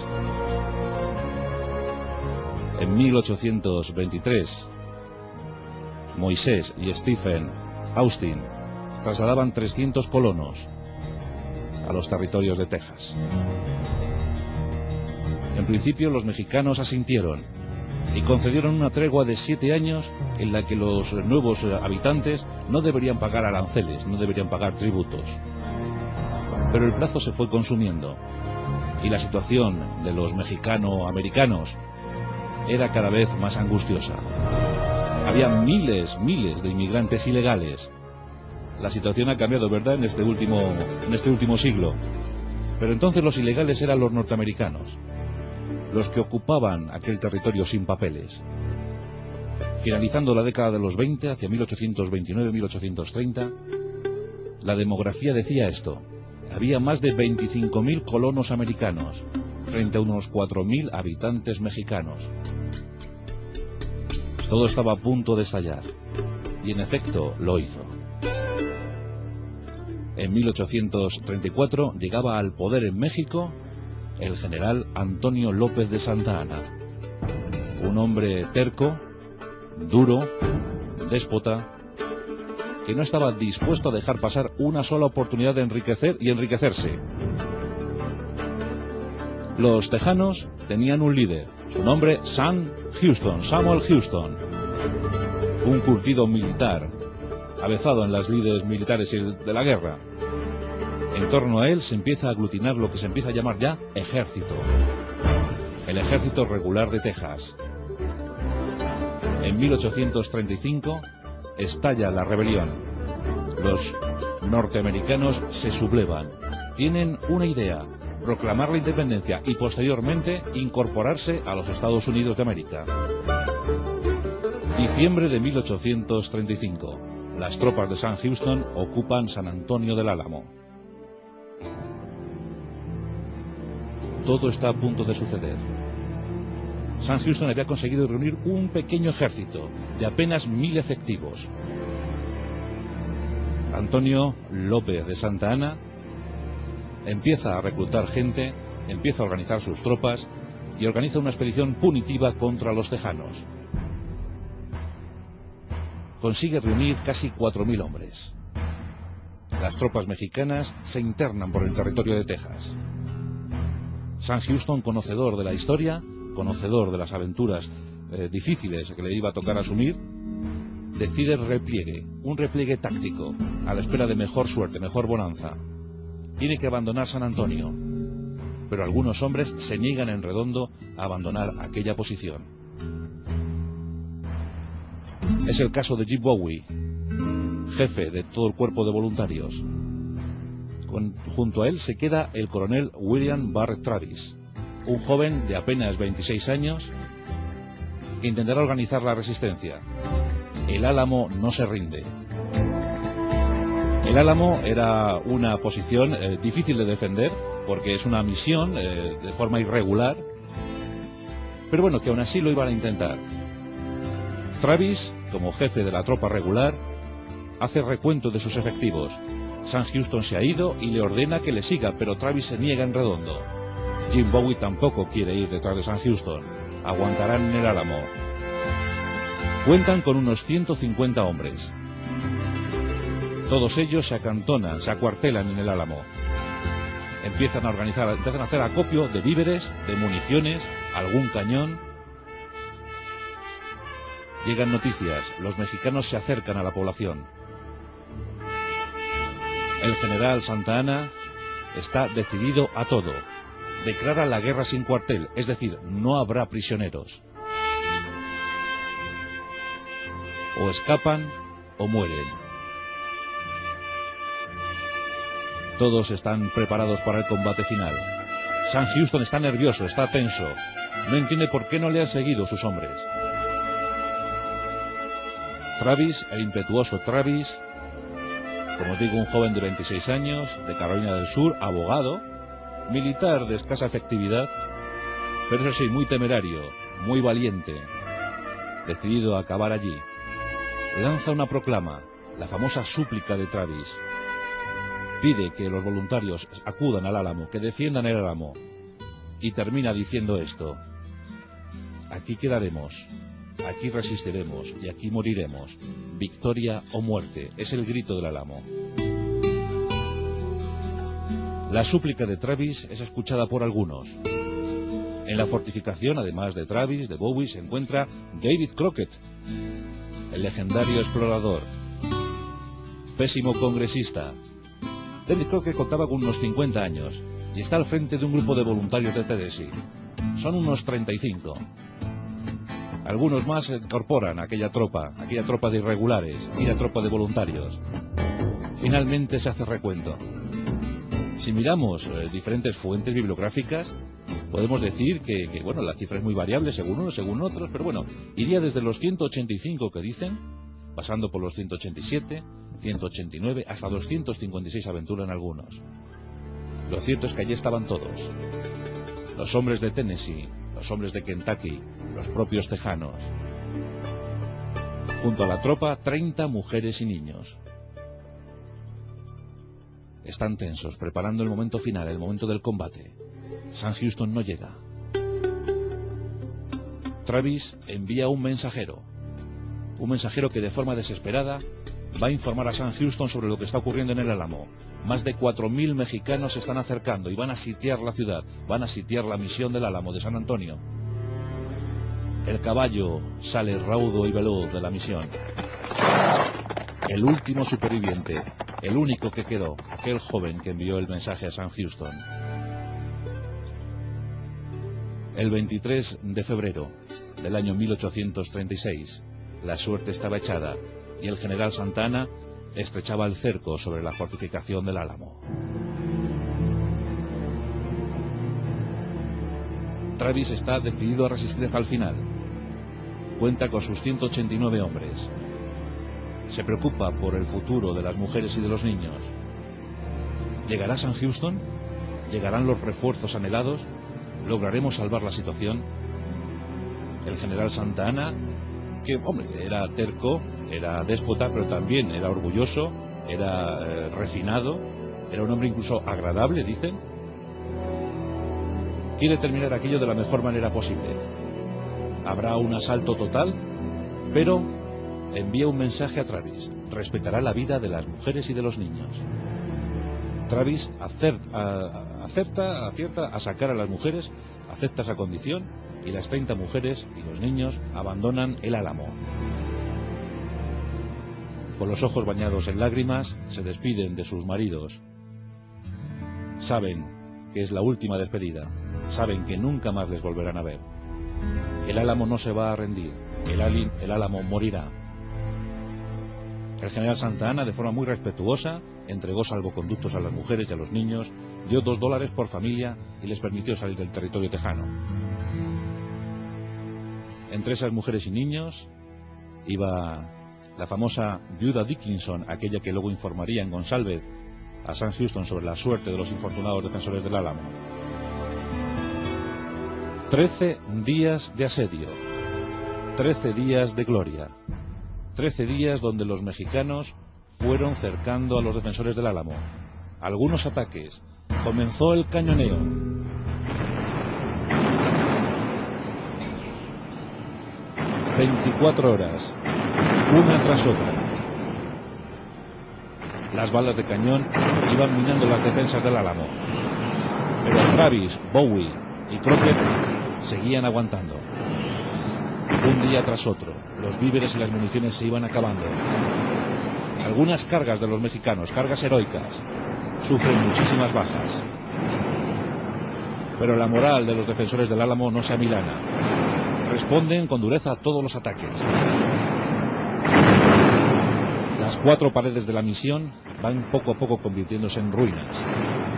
En 1823, Moisés y Stephen Austin trasladaban 300 colonos a los territorios de Texas. En principio los mexicanos asintieron y concedieron una tregua de 7 años en la que los nuevos habitantes no deberían pagar aranceles, no deberían pagar tributos. Pero el plazo se fue consumiendo y la situación de los mexicano-americanos era cada vez más angustiosa. Había miles de inmigrantes ilegales. La situación ha cambiado, ¿verdad?, en este último siglo. Pero entonces los ilegales eran los norteamericanos, los que ocupaban aquel territorio sin papeles. Finalizando la década de los 20, hacia 1829-1830, la demografía decía esto: había más de 25.000 colonos americanos frente a unos 4.000 habitantes mexicanos. Todo estaba a punto de estallar, y en efecto lo hizo. En 1834 llegaba al poder en México el general Antonio López de Santa Anna, un hombre terco, duro, déspota, que no estaba dispuesto a dejar pasar una sola oportunidad de enriquecer y enriquecerse. Los tejanos tenían un líder, su nombre Samuel Houston, un curtido militar, avezado en las lides militares de la guerra. En torno a él se empieza a aglutinar lo que se empieza a llamar ya ejército, el ejército regular de Texas. En 1835 estalla la rebelión. Los norteamericanos se sublevan, tienen una idea: proclamar la independencia y posteriormente incorporarse a los Estados Unidos de América. Diciembre de 1835. Las tropas de Sam Houston ocupan San Antonio del Álamo. Todo está a punto de suceder. Sam Houston había conseguido reunir un pequeño ejército de apenas 1.000 efectivos. Antonio López de Santa Anna empieza a reclutar gente, empieza a organizar sus tropas y organiza una expedición punitiva contra los tejanos. Consigue reunir casi 4.000 hombres. Las tropas mexicanas se internan por el territorio de Texas. Sam Houston, conocedor de la historia, conocedor de las aventuras difíciles que le iba a tocar asumir, decide un repliegue táctico, a la espera de mejor suerte, mejor bonanza. Tiene que abandonar San Antonio, pero algunos hombres se niegan en redondo a abandonar aquella posición. Es el caso de Jim Bowie, jefe de todo el cuerpo de voluntarios. Junto a él se queda el coronel William Barrett Travis, un joven de apenas 26 años que intentará organizar la resistencia. El Álamo no se rinde. El Álamo era una posición difícil de defender porque es una misión de forma irregular, pero bueno, que aún así lo iban a intentar. Travis, como jefe de la tropa regular, hace recuento de sus efectivos. Sam Houston se ha ido y le ordena que le siga, pero Travis se niega en redondo. Jim Bowie tampoco quiere ir detrás de Sam Houston. Aguantarán en el Álamo. Cuentan con unos 150 hombres. Todos ellos se acantonan, se acuartelan en el Álamo. Empiezan a hacer acopio de víveres, de municiones, algún cañón. Llegan noticias, los mexicanos se acercan a la población. El general Santa Anna está decidido a todo. Declara la guerra sin cuartel, es decir, no habrá prisioneros. O escapan o mueren. Todos están preparados para el combate final. Sam Houston está nervioso, está tenso. No entiende por qué no le han seguido sus hombres. Travis, el impetuoso Travis, como os digo, un joven de 26 años, de Carolina del Sur, abogado, militar de escasa efectividad, pero eso sí, muy temerario, muy valiente, decidido a acabar allí. Lanza una proclama, la famosa súplica de Travis. Pide que los voluntarios acudan al Álamo, que defiendan el Álamo. Y termina diciendo esto: aquí quedaremos, aquí resistiremos y aquí moriremos. Victoria o muerte, es el grito del Álamo. La súplica de Travis es escuchada por algunos. En la fortificación, además de Travis, de Bowie, se encuentra David Crockett, el legendario explorador, pésimo congresista. David Crockett contaba con unos 50 años y está al frente de un grupo de voluntarios de Tennessee. Son unos 35. Algunos más se incorporan a aquella tropa de irregulares, aquella tropa de voluntarios. Finalmente se hace recuento. Si miramos diferentes fuentes bibliográficas, podemos decir que bueno, la cifra es muy variable según unos, según otros, pero bueno, iría desde los 185 que dicen, pasando por los 187, 189, hasta 256 aventuran algunos. Lo cierto es que allí estaban todos. Los hombres de Tennessee, los hombres de Kentucky, los propios tejanos. Junto a la tropa, 30 mujeres y niños. Están tensos, preparando el momento final, el momento del combate. Sam Houston no llega. Travis envía un mensajero que de forma desesperada va a informar a Sam Houston sobre lo que está ocurriendo en el Álamo. Más de 4.000 mexicanos se están acercando y van a sitiar la ciudad, van a sitiar la misión del Álamo de San Antonio. El caballo sale raudo y veloz de la misión. El último superviviente, el único que quedó, aquel joven que envió el mensaje a Sam Houston. El 23 de febrero del año 1836, la suerte estaba echada y el general Santa Anna estrechaba el cerco sobre la fortificación del Álamo. Travis está decidido a resistir hasta el final. Cuenta con sus 189 hombres. Se preocupa por el futuro de las mujeres y de los niños. ¿Llegará Sam Houston? ¿Llegarán los refuerzos anhelados? ¿Lograremos salvar la situación? El general Santa Anna, que, hombre, era terco, era déspota, pero también era orgulloso, era refinado, era un hombre incluso agradable, dicen. Quiere terminar aquello de la mejor manera posible. Habrá un asalto total, pero envía un mensaje a Travis: respetará la vida de las mujeres y de los niños. Travis acierta a sacar a las mujeres, acepta esa condición, y las 30 mujeres y los niños abandonan el Álamo. Con los ojos bañados en lágrimas, se despiden de sus maridos. Saben que es la última despedida, saben que nunca más les volverán a ver. El Álamo no se va a rendir, el Álamo morirá. El general Santa Anna, de forma muy respetuosa, entregó salvoconductos a las mujeres y a los niños, dio $2 por familia y les permitió salir del territorio tejano. Entre esas mujeres y niños iba la famosa viuda Dickinson, aquella que luego informaría en González a Sam Houston sobre la suerte de los infortunados defensores del Álamo. 13 días de asedio, 13 días de gloria, 13 días donde los mexicanos fueron cercando a los defensores del Álamo. Algunos ataques, comenzó el cañoneo. ...24 horas, una tras otra. Las balas de cañón iban minando las defensas del Álamo, pero Travis, Bowie y Crockett seguían aguantando. Un día tras otro, los víveres y las municiones se iban acabando. Algunas cargas de los mexicanos, cargas heroicas, sufren muchísimas bajas. Pero la moral de los defensores del Álamo no se amilana. Responden con dureza a todos los ataques. Las 4 paredes de la misión van poco a poco convirtiéndose en ruinas.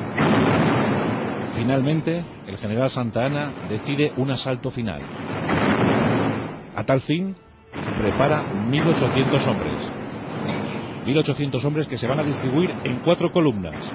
Finalmente, el general Santa Anna decide un asalto final. A tal fin, prepara 1.800 hombres. 1.800 hombres que se van a distribuir en 4 columnas.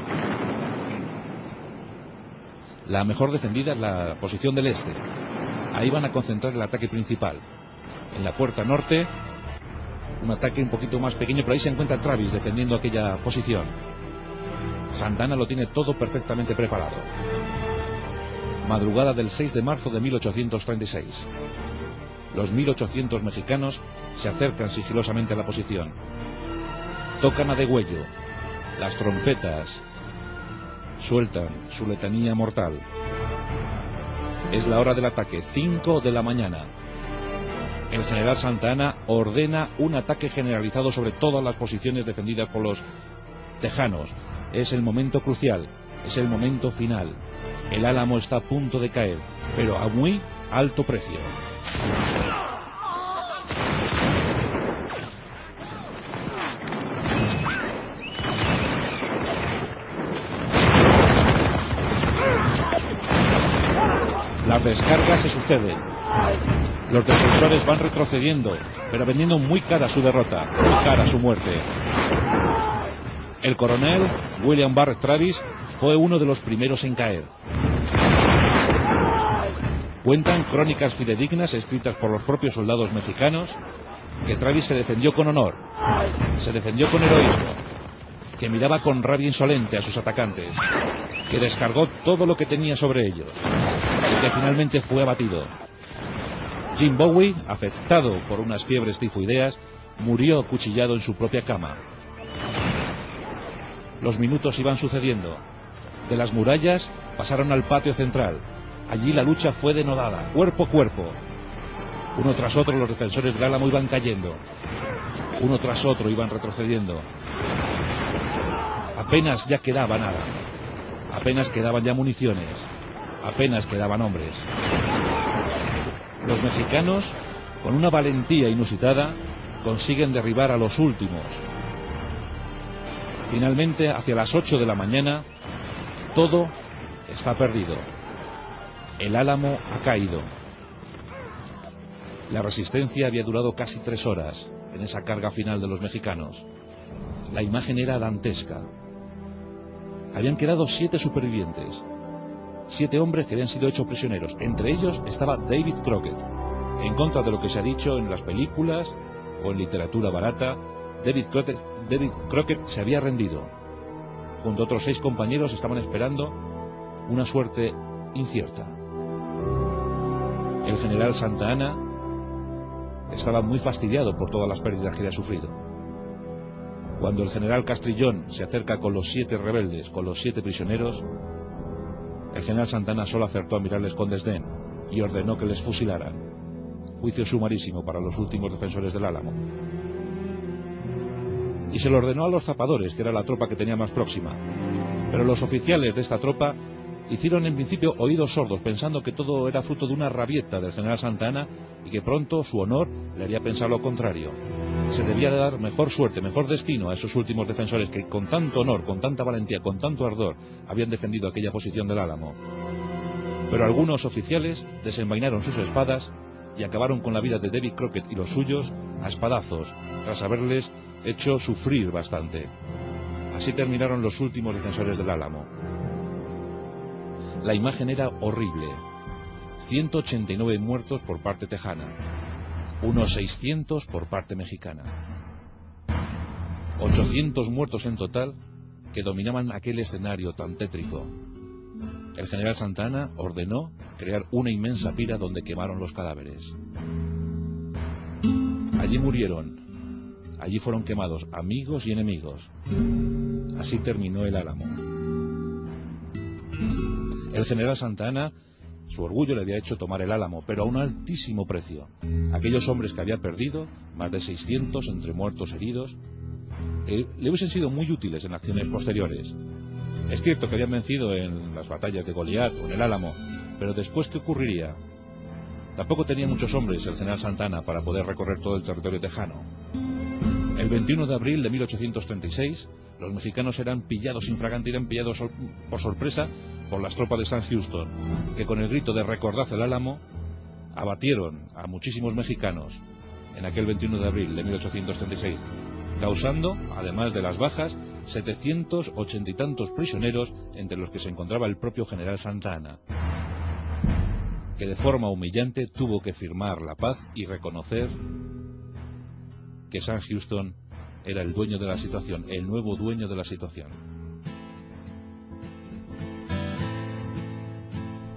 La mejor defendida es la posición del este. Ahí van a concentrar el ataque principal. En la puerta norte, un ataque un poquito más pequeño, pero ahí se encuentra Travis defendiendo aquella posición. Santa Anna lo tiene todo perfectamente preparado. Madrugada del 6 de marzo de 1836. Los 1800 mexicanos se acercan sigilosamente a la posición. Tocan a degüello. Las trompetas sueltan su letanía mortal. Es la hora del ataque, 5 de la mañana. El general Santa Anna ordena un ataque generalizado sobre todas las posiciones defendidas por los tejanos. Es el momento crucial, es el momento final. El Álamo está a punto de caer, pero a muy alto precio. Las descargas se suceden. Los defensores van retrocediendo, pero vendiendo muy cara su derrota, muy cara su muerte. El coronel William Barrett Travis fue uno de los primeros en caer. Cuentan crónicas fidedignas escritas por los propios soldados mexicanos que Travis se defendió con honor, se defendió con heroísmo, que miraba con rabia insolente a sus atacantes, que descargó todo lo que tenía sobre ellos y que finalmente fue abatido. Jim Bowie, afectado por unas fiebres tifoideas, murió acuchillado en su propia cama. Los minutos iban sucediendo. De las murallas pasaron al patio central. Allí la lucha fue denodada, cuerpo a cuerpo. Uno tras otro los defensores del Álamo iban cayendo. Uno tras otro iban retrocediendo. Apenas ya quedaba nada. Apenas quedaban ya municiones. Apenas quedaban hombres. Los mexicanos, con una valentía inusitada, consiguen derribar a los últimos. Finalmente, hacia las 8 de la mañana, todo está perdido. El Álamo ha caído. La resistencia había durado casi 3 horas en esa carga final de los mexicanos. La imagen era dantesca. Habían quedado 7 supervivientes. 7 hombres que habían sido hechos prisioneros. Entre ellos estaba David Crockett. En contra de lo que se ha dicho en las películas o en literatura barata, David Crockett se había rendido. Junto a otros 6 compañeros estaban esperando una suerte incierta. El general Santa Anna estaba muy fastidiado por todas las pérdidas que había sufrido. Cuando el general Castrillón se acerca con los 7 rebeldes, con los 7 prisioneros, el general Santa Anna solo acertó a mirarles con desdén y ordenó que les fusilaran. Juicio sumarísimo para los últimos defensores del Álamo. Y se lo ordenó a los zapadores, que era la tropa que tenía más próxima. Pero los oficiales de esta tropa hicieron en principio oídos sordos, pensando que todo era fruto de una rabieta del general Santa Anna y que pronto su honor le haría pensar lo contrario. Se debía dar mejor suerte, mejor destino a esos últimos defensores que con tanto honor, con tanta valentía, con tanto ardor habían defendido aquella posición del Álamo. Pero algunos oficiales desenvainaron sus espadas y acabaron con la vida de David Crockett y los suyos a espadazos, tras haberles hecho sufrir bastante. Así terminaron los últimos defensores del Álamo. La imagen era horrible. 189 muertos por parte tejana, unos 600 por parte mexicana. 800 muertos en total que dominaban aquel escenario tan tétrico. El general Santa Anna ordenó crear una inmensa pira donde quemaron los cadáveres. Allí murieron, allí fueron quemados amigos y enemigos. Así terminó el Álamo. El general Santa Anna, su orgullo le había hecho tomar el Álamo, pero a un altísimo precio. Aquellos hombres que había perdido, más de 600 entre muertos y heridos, le hubiesen sido muy útiles en acciones posteriores. Es cierto que habían vencido en las batallas de Goliat o en el Álamo, pero después, ¿qué ocurriría? Tampoco tenía muchos hombres el general Santa Anna para poder recorrer todo el territorio tejano. El 21 de abril de 1836, los mexicanos eran pillados infraganti, eran pillados por sorpresa por las tropas de Sam Houston, que con el grito de "recordad el Álamo", abatieron a muchísimos mexicanos en aquel 21 de abril de 1836, causando, además de las bajas, 780 y tantos prisioneros, entre los que se encontraba el propio general Santa Anna, que de forma humillante tuvo que firmar la paz y reconocer que Sam Houston era el dueño de la situación, el nuevo dueño de la situación.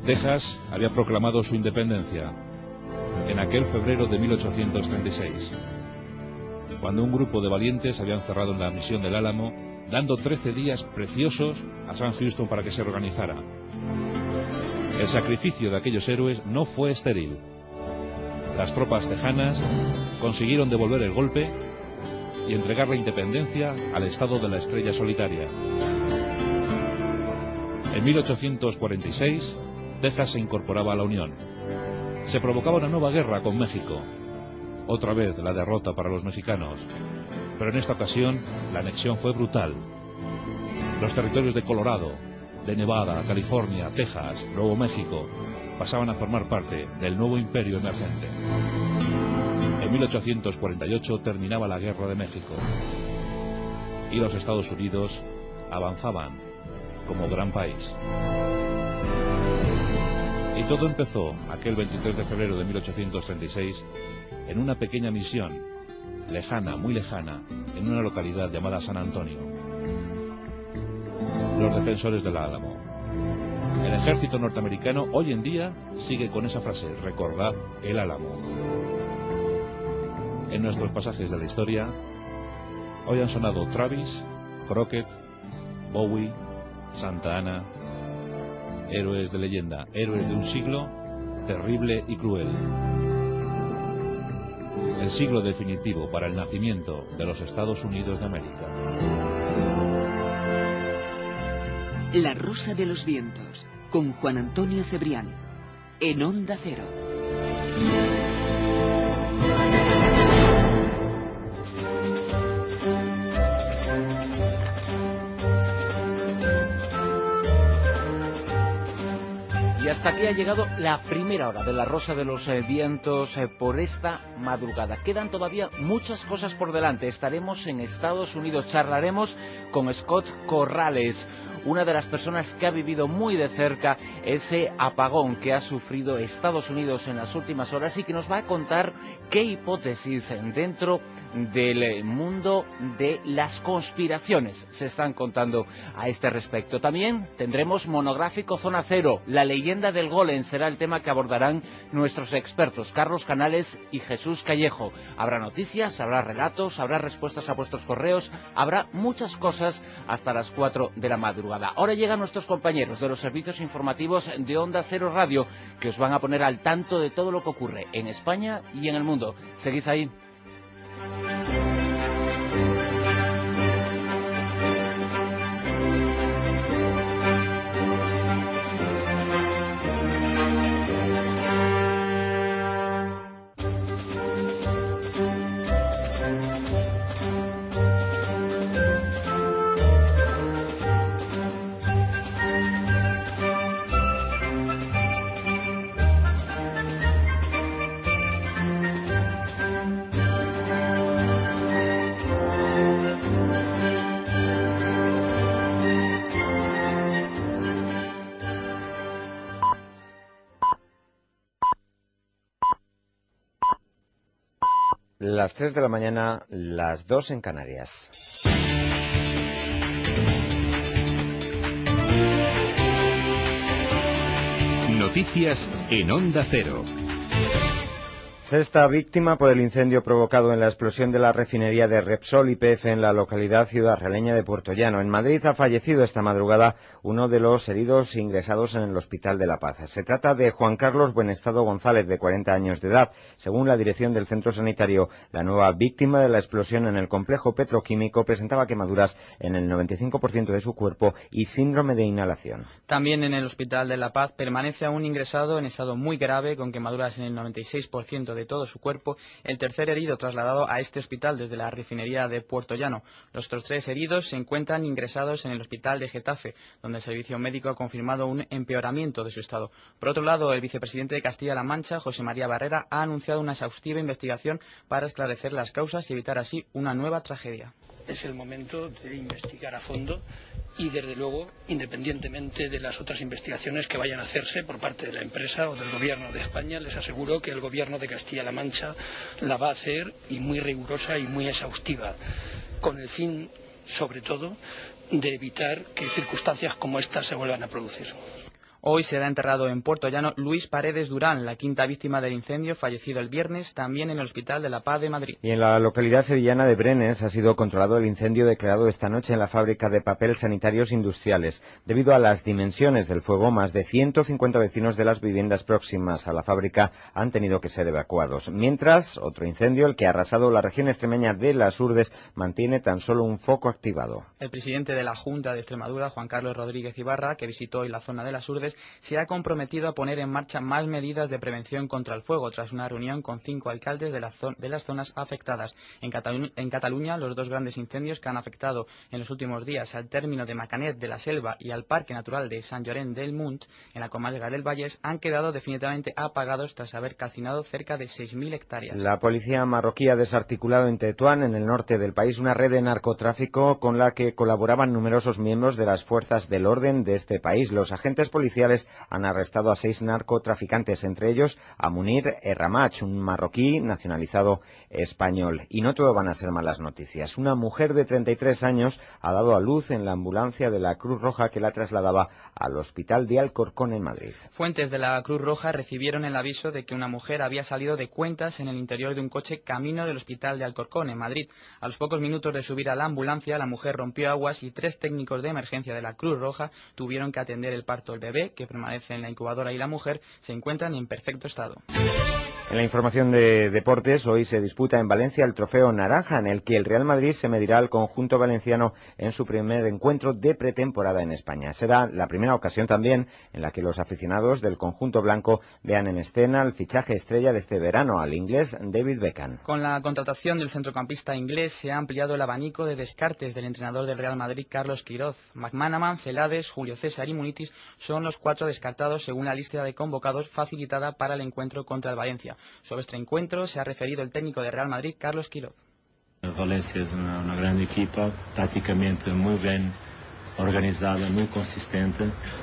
Texas había proclamado su independencia en aquel febrero de 1836, cuando un grupo de valientes habían cerrado en la misión del Álamo, dando 13 días preciosos a Sam Houston para que se organizara. El sacrificio de aquellos héroes no fue estéril. Las tropas tejanas consiguieron devolver el golpe y entregar la independencia al estado de la Estrella Solitaria. En 1846, Texas se incorporaba a la Unión. Se provocaba una nueva guerra con México. Otra vez la derrota para los mexicanos. Pero en esta ocasión, la anexión fue brutal. Los territorios de Colorado, de Nevada, California, Texas, Nuevo México, pasaban a formar parte del nuevo imperio emergente. En 1848 terminaba la Guerra de México. Y los Estados Unidos avanzaban como gran país. Y todo empezó aquel 23 de febrero de 1836 en una pequeña misión, lejana, muy lejana, en una localidad llamada San Antonio. Los defensores del Álamo. El ejército norteamericano hoy en día sigue con esa frase: recordad el Álamo. En nuestros pasajes de la historia, hoy han sonado Travis, Crockett, Bowie, Santa Ana, héroes de leyenda, héroes de un siglo terrible y cruel. El siglo definitivo para el nacimiento de los Estados Unidos de América. La Rosa de los Vientos, con Juan Antonio Cebrián, en Onda Cero. Y hasta aquí ha llegado la primera hora de La Rosa de los Vientos por esta madrugada. Quedan todavía muchas cosas por delante. Estaremos en Estados Unidos, charlaremos con Scott Corrales, una de las personas que ha vivido muy de cerca ese apagón que ha sufrido Estados Unidos en las últimas horas y que nos va a contar qué hipótesis dentro del mundo de las conspiraciones se están contando a este respecto. También tendremos monográfico Zona Cero, la leyenda del Golem será el tema que abordarán nuestros expertos Carlos Canales y Jesús Callejo. Habrá noticias, habrá relatos, habrá respuestas a vuestros correos, habrá muchas cosas hasta las 4 de la madrugada. Ahora llegan nuestros compañeros de los servicios informativos de Onda Cero Radio, que os van a poner al tanto de todo lo que ocurre en España y en el mundo. ¿Seguís ahí? Las 3 de la mañana, las 2 en Canarias. Noticias en Onda Cero. Sexta víctima por el incendio provocado en la explosión de la refinería de Repsol YPF en la localidad ciudadrealeña de Puertollano. En Madrid ha fallecido esta madrugada uno de los heridos ingresados en el Hospital de la Paz. Se trata de Juan Carlos Buenestado González, de 40 años de edad. Según la dirección del centro sanitario, la nueva víctima de la explosión en el complejo petroquímico presentaba quemaduras en el 95% de su cuerpo y síndrome de inhalación. También en el Hospital de la Paz permanece aún ingresado en estado muy grave, con quemaduras en el 96% de todo su cuerpo, el tercer herido trasladado a este hospital desde la refinería de Puertollano. Los otros 3 heridos se encuentran ingresados en el hospital de Getafe, donde el servicio médico ha confirmado un empeoramiento de su estado. Por otro lado, el vicepresidente de Castilla-La Mancha, José María Barrera, ha anunciado una exhaustiva investigación para esclarecer las causas y evitar así una nueva tragedia. Es el momento de investigar a fondo y, desde luego, independientemente de las otras investigaciones que vayan a hacerse por parte de la empresa o del Gobierno de España, les aseguro que el Gobierno de Castilla-La Mancha la va a hacer, y muy rigurosa y muy exhaustiva, con el fin, sobre todo, de evitar que circunstancias como estas se vuelvan a producir. Hoy será enterrado en Puertollano Luis Paredes Durán, la quinta víctima del incendio, fallecido el viernes también en el Hospital de la Paz de Madrid. Y en la localidad sevillana de Brenes ha sido controlado el incendio declarado esta noche en la fábrica de papel sanitarios industriales. Debido a las dimensiones del fuego, más de 150 vecinos de las viviendas próximas a la fábrica han tenido que ser evacuados. Mientras, otro incendio, el que ha arrasado la región extremeña de Las Hurdes, mantiene tan solo un foco activado. El presidente de la Junta de Extremadura, Juan Carlos Rodríguez Ibarra, que visitó hoy la zona de Las Hurdes, se ha comprometido a poner en marcha más medidas de prevención contra el fuego tras una reunión con 5 alcaldes de las zonas afectadas. En Cataluña, los 2 grandes incendios que han afectado en los últimos días al término de Macanet de la Selva y al Parque Natural de Sant Llorenç del Munt, en la comarca del Vallès, han quedado definitivamente apagados tras haber calcinado cerca de 6.000 hectáreas. La policía marroquí ha desarticulado en Tetuán, en el norte del país, una red de narcotráfico con la que colaboraban numerosos miembros de las fuerzas del orden de este país. Los agentes policiales han arrestado a 6 narcotraficantes, entre ellos a Munir Erramach, un marroquí nacionalizado español. Y no todo van a ser malas noticias. Una mujer de 33 años ha dado a luz en la ambulancia de la Cruz Roja que la trasladaba al hospital de Alcorcón en Madrid. Fuentes de la Cruz Roja recibieron el aviso de que una mujer había salido de cuentas en el interior de un coche camino del hospital de Alcorcón en Madrid. A los pocos minutos de subir a la ambulancia, la mujer rompió aguas y 3 técnicos de emergencia de la Cruz Roja tuvieron que atender el parto del bebé, que permanece en la incubadora, y la mujer se encuentran en perfecto estado. En la información de deportes, hoy se disputa en Valencia el Trofeo Naranja, en el que el Real Madrid se medirá al conjunto valenciano en su primer encuentro de pretemporada en España. Será la primera ocasión también en la que los aficionados del conjunto blanco vean en escena el fichaje estrella de este verano, al inglés David Beckham. Con la contratación del centrocampista inglés se ha ampliado el abanico de descartes del entrenador del Real Madrid, Carlos Queiroz. McManaman, Celades, Julio César y Munitis son los 4 descartados según la lista de convocados facilitada para el encuentro contra el Valencia. Sobre este encuentro se ha referido el técnico de Real Madrid, Carlos Queiroz. Valencia es una gran equipa, tácticamente muy bien organizada, muy consistente.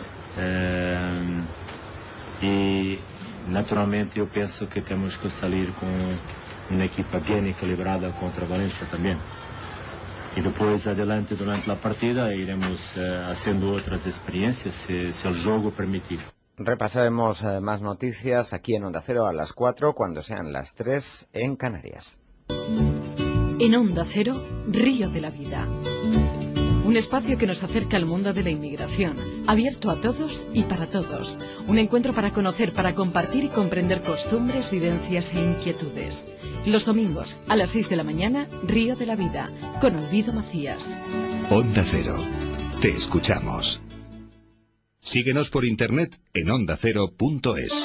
Y naturalmente yo pienso que tenemos que salir con una equipa bien equilibrada contra Valencia también. Y después adelante durante la partida iremos haciendo otras experiencias si el juego permitir. Repasaremos más noticias aquí en Onda Cero a las 4, cuando sean las 3 en Canarias. En Onda Cero, Río de la Vida. Un espacio que nos acerca al mundo de la inmigración, abierto a todos y para todos. Un encuentro para conocer, para compartir y comprender costumbres, vivencias e inquietudes. Los domingos, a las 6 de la mañana, Río de la Vida, con Olvido Macías. Onda Cero. Te escuchamos. Síguenos por internet en ondacero.es.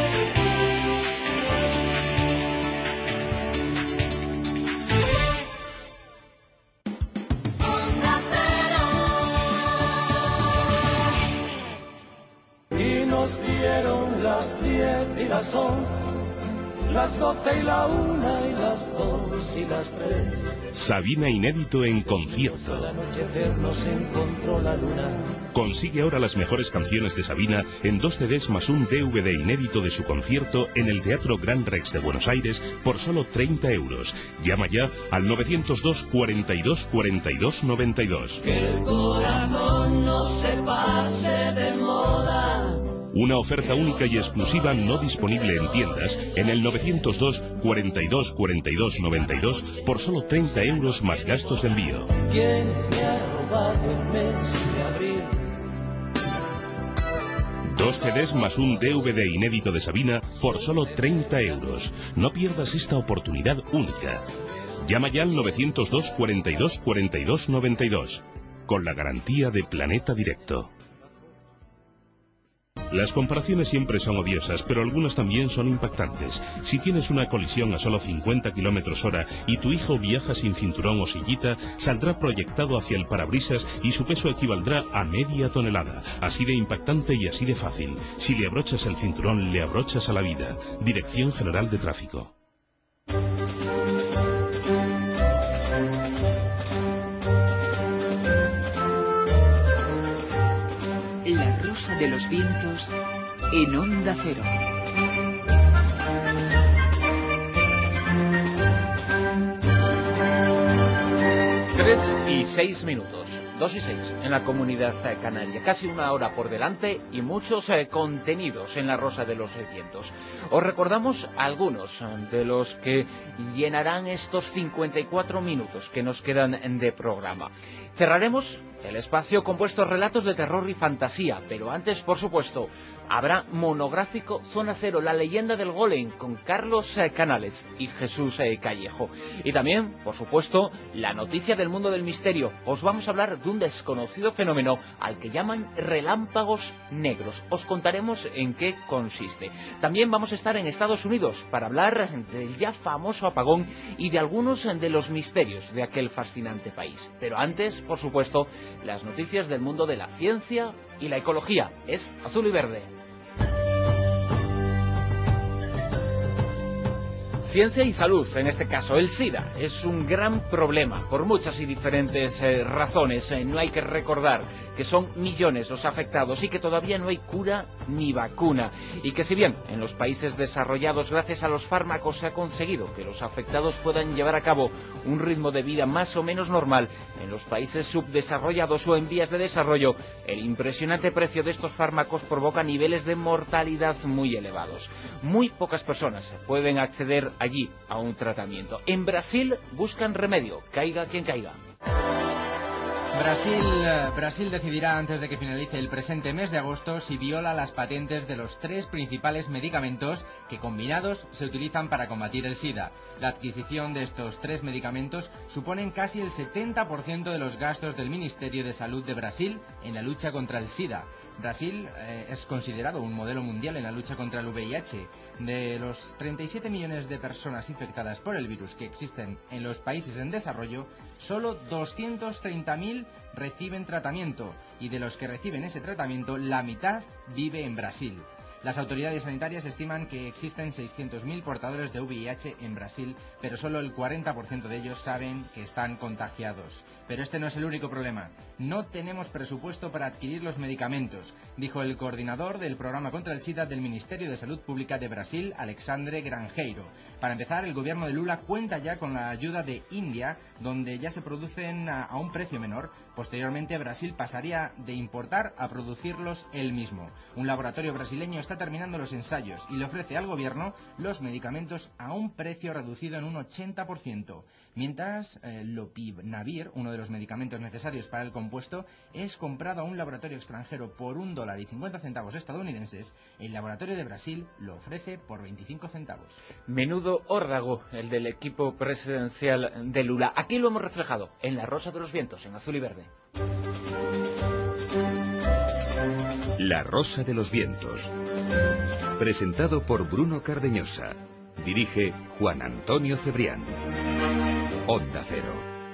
Y nos dieron las 10 y las 11, las 12 y la 1 y las 2 y las 3. Sabina inédito en concierto. Al anochecer nos encontró la luna. Consigue ahora las mejores canciones de Sabina en 2 CDs más un DVD inédito de su concierto en el Teatro Gran Rex de Buenos Aires por solo 30 euros. Llama ya al 902 42 42 92. Que el corazón no se pase de moda. Una oferta única y exclusiva no disponible en tiendas en el 902 42 42 92 por solo 30 euros más gastos de envío. ¿Quién me ha robado el mes de abril? 2 CDs más un DVD inédito de Sabina por solo 30 euros. No pierdas esta oportunidad única. Llama ya al 902 42 42 92 con la garantía de Planeta Directo. Las comparaciones siempre son odiosas, pero algunas también son impactantes. Si tienes una colisión a solo 50 km/h y tu hijo viaja sin cinturón o sillita, saldrá proyectado hacia el parabrisas y su peso equivaldrá a media tonelada. Así de impactante y así de fácil. Si le abrochas el cinturón, le abrochas a la vida. Dirección General de Tráfico. La Rosa de los Vientos en Onda Cero. Tres y 6 minutos. 2 y 6 en la Comunidad Canaria. Casi una hora por delante y muchos contenidos en La Rosa de los Vientos. Os recordamos algunos de los que llenarán estos 54 minutos que nos quedan de programa. Cerraremos el espacio con vuestros relatos de terror y fantasía, pero antes, por supuesto, habrá monográfico Zona Cero, la leyenda del golem, con Carlos Canales y Jesús Callejo. Y también, por supuesto, la noticia del mundo del misterio. Os vamos a hablar de un desconocido fenómeno al que llaman relámpagos negros. Os contaremos en qué consiste. También vamos a estar en Estados Unidos para hablar del ya famoso apagón y de algunos de los misterios de aquel fascinante país. Pero antes, por supuesto, las noticias del mundo de la ciencia y la ecología. Es Azul y Verde. Ciencia y salud, en este caso. El SIDA es un gran problema por muchas y diferentes razones. No hay que recordar que son millones los afectados y que todavía no hay cura ni vacuna. Y que si bien en los países desarrollados, gracias a los fármacos, se ha conseguido que los afectados puedan llevar a cabo un ritmo de vida más o menos normal, en los países subdesarrollados o en vías de desarrollo, el impresionante precio de estos fármacos provoca niveles de mortalidad muy elevados. Muy pocas personas pueden acceder allí a un tratamiento. En Brasil buscan remedio, caiga quien caiga. Brasil decidirá antes de que finalice el presente mes de agosto si viola las patentes de los 3 principales medicamentos que combinados se utilizan para combatir el SIDA. La adquisición de estos 3 medicamentos suponen casi el 70% de los gastos del Ministerio de Salud de Brasil en la lucha contra el SIDA. Brasil es considerado un modelo mundial en la lucha contra el VIH. De los 37 millones de personas infectadas por el virus que existen en los países en desarrollo, solo 230.000 reciben tratamiento, y de los que reciben ese tratamiento, la mitad vive en Brasil. Las autoridades sanitarias estiman que existen 600.000 portadores de VIH en Brasil, pero solo el 40% de ellos saben que están contagiados. Pero este no es el único problema. No tenemos presupuesto para adquirir los medicamentos, dijo el coordinador del programa contra el SIDA del Ministerio de Salud Pública de Brasil, Alexandre Grangeiro. Para empezar, el gobierno de Lula cuenta ya con la ayuda de India, donde ya se producen a un precio menor. Posteriormente, Brasil pasaría de importar a producirlos él mismo. Un laboratorio brasileño está terminando los ensayos y le ofrece al gobierno los medicamentos a un precio reducido en un 80%. Mientras, Lopinavir, uno de los medicamentos necesarios para el compuesto, es comprado a un laboratorio extranjero por $1.50 estadounidenses. El laboratorio de Brasil lo ofrece por 25 centavos. Menudo órdago el del equipo presidencial de Lula. Aquí lo hemos reflejado en La Rosa de los Vientos, en Azul y Verde. La Rosa de los Vientos. Presentado por Bruno Cardeñosa. Dirige Juan Antonio Cebrián. Onda Cero.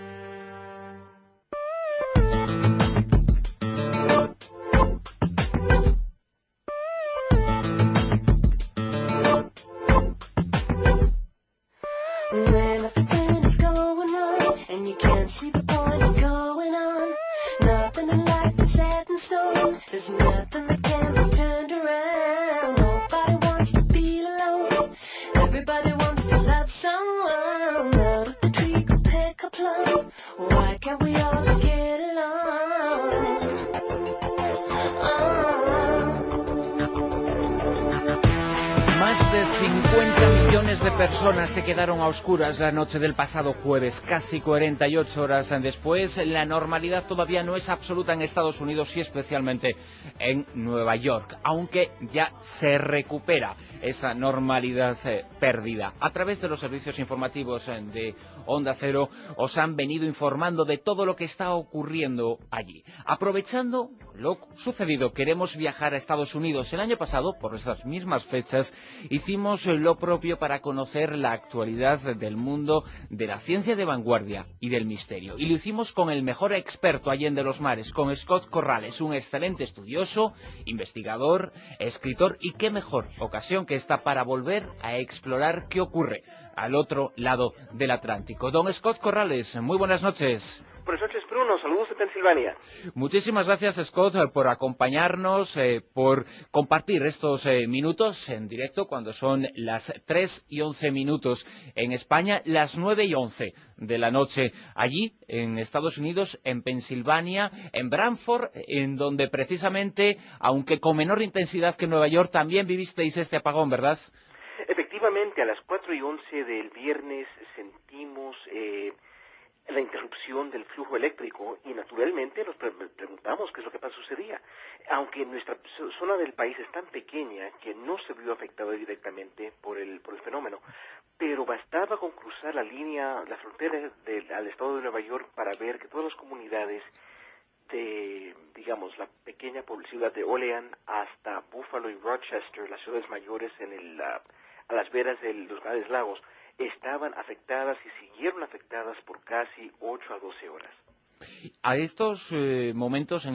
Se quedaron a oscuras la noche del pasado jueves, casi 48 horas después. La normalidad todavía no es absoluta en Estados Unidos y especialmente en Nueva York, aunque ya se recupera esa normalidad perdida. A través de los servicios informativos de Onda Cero os han venido informando de todo lo que está ocurriendo allí. Aprovechando lo sucedido, queremos viajar a Estados Unidos. El año pasado, por esas mismas fechas, hicimos lo propio para conocer la actualidad del mundo de la ciencia de vanguardia y del misterio. Y lo hicimos con el mejor experto allende los mares, con Scott Corrales, un excelente estudioso, investigador, escritor, y qué mejor ocasión que esta para volver a explorar qué ocurre al otro lado del Atlántico. Don Scott Corrales, muy buenas noches. Buenas noches, Bruno. Saludos de Pensilvania. Muchísimas gracias, Scott, por acompañarnos, por compartir estos minutos en directo cuando son las 3:11 en España, las 9:11 de la noche allí en Estados Unidos, en Pensilvania, en Branford, en donde precisamente, aunque con menor intensidad que en Nueva York, también vivisteis este apagón, ¿verdad? Efectivamente, a las 4:11 del viernes sentimos la interrupción del flujo eléctrico y naturalmente nos preguntamos qué es lo que sucedía. Aunque nuestra zona del país es tan pequeña que no se vio afectada directamente por el fenómeno, pero bastaba con cruzar la frontera al estado de Nueva York para ver que todas las comunidades de, digamos, la pequeña ciudad de Olean hasta Buffalo y Rochester, las ciudades mayores a las veras de los grandes lagos, estaban afectadas y siguieron afectadas por casi 8 a 12 horas. En estos momentos,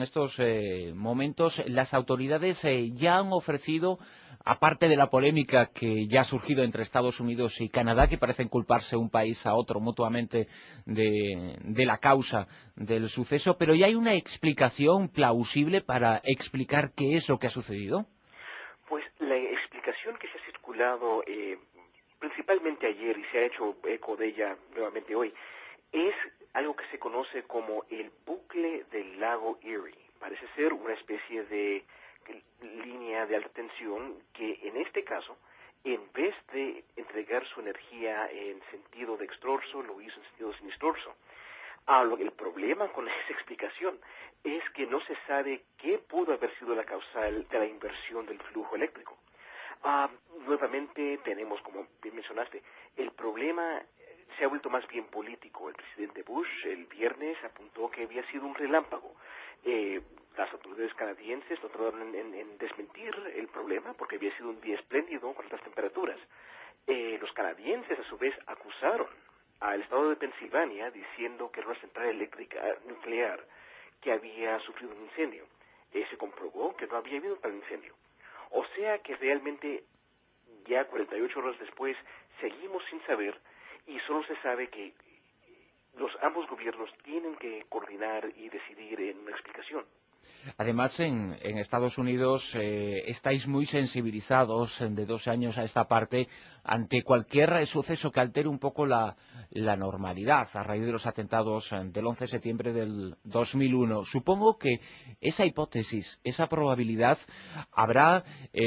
las autoridades ya han ofrecido, aparte de la polémica que ya ha surgido entre Estados Unidos y Canadá, que parecen culparse un país a otro mutuamente de la causa del suceso, pero ya hay una explicación plausible para explicar qué es lo que ha sucedido. Pues la explicación que se ha circulado principalmente ayer, y se ha hecho eco de ella nuevamente hoy, es algo que se conoce como el bucle del lago Erie. Parece ser una especie de línea de alta tensión que en este caso, en vez de entregar su energía en sentido dextrorso, lo hizo en sentido sinistrorso. El problema con esa explicación es que no se sabe qué pudo haber sido la causal de la inversión del flujo eléctrico. Nuevamente tenemos, como bien mencionaste, el problema se ha vuelto más bien político. El presidente Bush el viernes apuntó que había sido un relámpago. Las autoridades canadienses no tardaron en desmentir el problema porque había sido un día espléndido con altas temperaturas. Los canadienses a su vez acusaron al estado de Pensilvania diciendo que era una central eléctrica nuclear que había sufrido un incendio. Se comprobó que no había habido tal incendio. O sea que realmente ya 48 horas después seguimos sin saber y solo se sabe que ambos gobiernos tienen que coordinar y decidir en una explicación. Además, en Estados Unidos estáis muy sensibilizados de 2 años a esta parte ante cualquier suceso que altere un poco la normalidad a raíz de los atentados del 11 de septiembre del 2001. Supongo que esa hipótesis, esa probabilidad habrá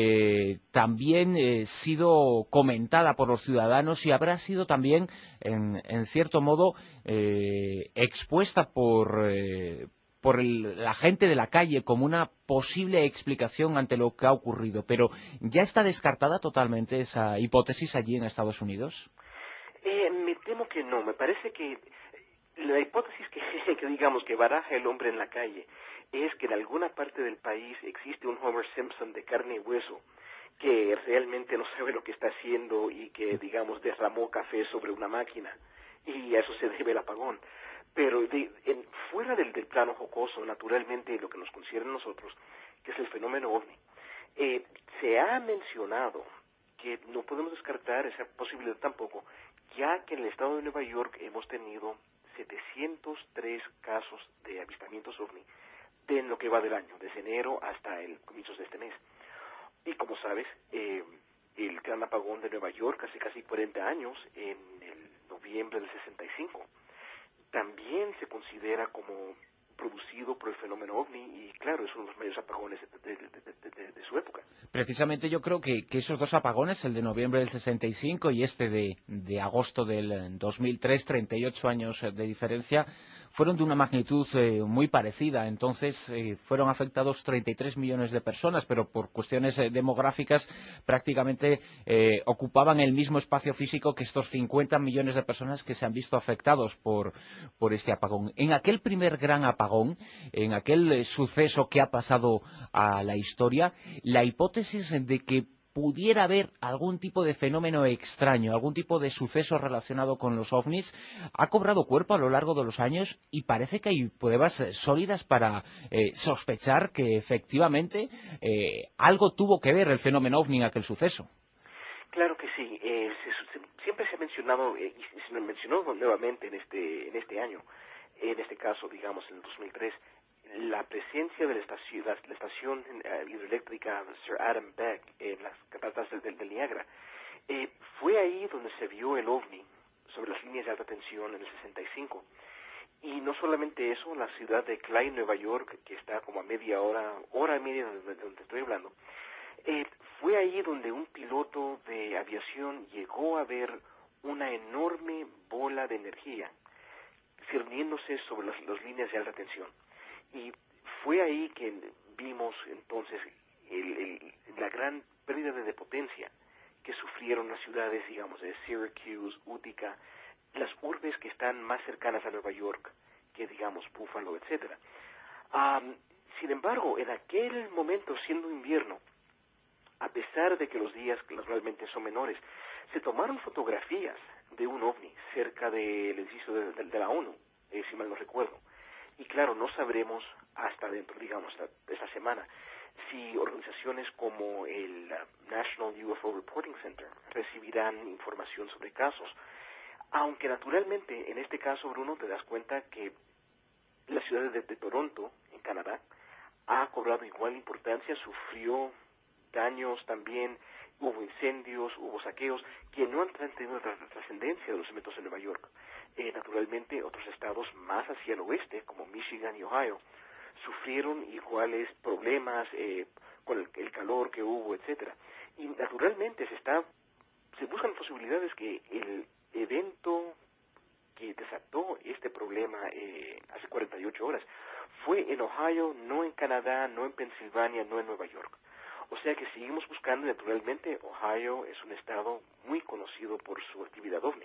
también sido comentada por los ciudadanos y habrá sido también, en cierto modo, expuesta por la gente de la calle como una posible explicación ante lo que ha ocurrido. Pero ¿ya está descartada totalmente esa hipótesis allí en Estados Unidos? Me temo que no. Me parece que la hipótesis que digamos que baraja el hombre en la calle es que en alguna parte del país existe un Homer Simpson de carne y hueso que realmente no sabe lo que está haciendo y que, digamos, derramó café sobre una máquina y a eso se debe el apagón. Pero fuera del plano jocoso, naturalmente, lo que nos concierne a nosotros, que es el fenómeno OVNI, se ha mencionado que no podemos descartar esa posibilidad tampoco, ya que en el estado de Nueva York hemos tenido 703 casos de avistamientos OVNI en lo que va del año, desde enero hasta el comienzo de este mes. Y como sabes, el gran apagón de Nueva York hace casi 40 años, en el noviembre del 65, también se considera como producido por el fenómeno OVNI y claro, es uno de los mayores apagones de su época. Precisamente yo creo que esos dos apagones, el de noviembre del 65 y este de agosto del 2003, 38 años de diferencia, fueron de una magnitud muy parecida. Entonces fueron afectados 33 millones de personas, pero por cuestiones demográficas prácticamente ocupaban el mismo espacio físico que estos 50 millones de personas que se han visto afectados por este apagón. En aquel primer gran apagón, en aquel suceso que ha pasado a la historia, la hipótesis de que pudiera haber algún tipo de fenómeno extraño, algún tipo de suceso relacionado con los ovnis, ha cobrado cuerpo a lo largo de los años y parece que hay pruebas sólidas para sospechar que efectivamente algo tuvo que ver el fenómeno ovni en aquel suceso. Claro que sí. Siempre se ha mencionado, y se mencionó nuevamente en este año, en este caso, digamos, en el 2003, la presencia de la estación hidroeléctrica Sir Adam Beck en las cataratas del Niágara. Fue ahí donde se vio el ovni sobre las líneas de alta tensión en el 65. Y no solamente eso, la ciudad de Clyde, Nueva York, que está como a hora y media de donde estoy hablando, fue ahí donde un piloto de aviación llegó a ver una enorme bola de energía cerniéndose sobre las líneas de alta tensión. Y fue ahí que vimos entonces la gran pérdida de potencia que sufrieron las ciudades, digamos, de Syracuse, Utica, las urbes que están más cercanas a Nueva York que, digamos, Buffalo, etc. Sin embargo, en aquel momento, siendo invierno, a pesar de que los días realmente son menores, se tomaron fotografías de un ovni cerca del edificio de la ONU, si mal no recuerdo. Y claro, no sabremos hasta dentro, digamos, esta semana, si organizaciones como el National UFO Reporting Center recibirán información sobre casos. Aunque naturalmente, en este caso, Bruno, te das cuenta que la ciudad de Toronto, en Canadá, ha cobrado igual importancia, sufrió daños también, hubo incendios, hubo saqueos, que no han tenido trascendencia de los eventos en Nueva York. Naturalmente, otros estados más hacia el oeste, como Michigan y Ohio, sufrieron iguales problemas con el calor que hubo, etcétera. Y naturalmente se buscan posibilidades que el evento que desató este problema hace 48 horas fue en Ohio, no en Canadá, no en Pensilvania, no en Nueva York. O sea que seguimos buscando, naturalmente, Ohio es un estado muy conocido por su actividad ovni.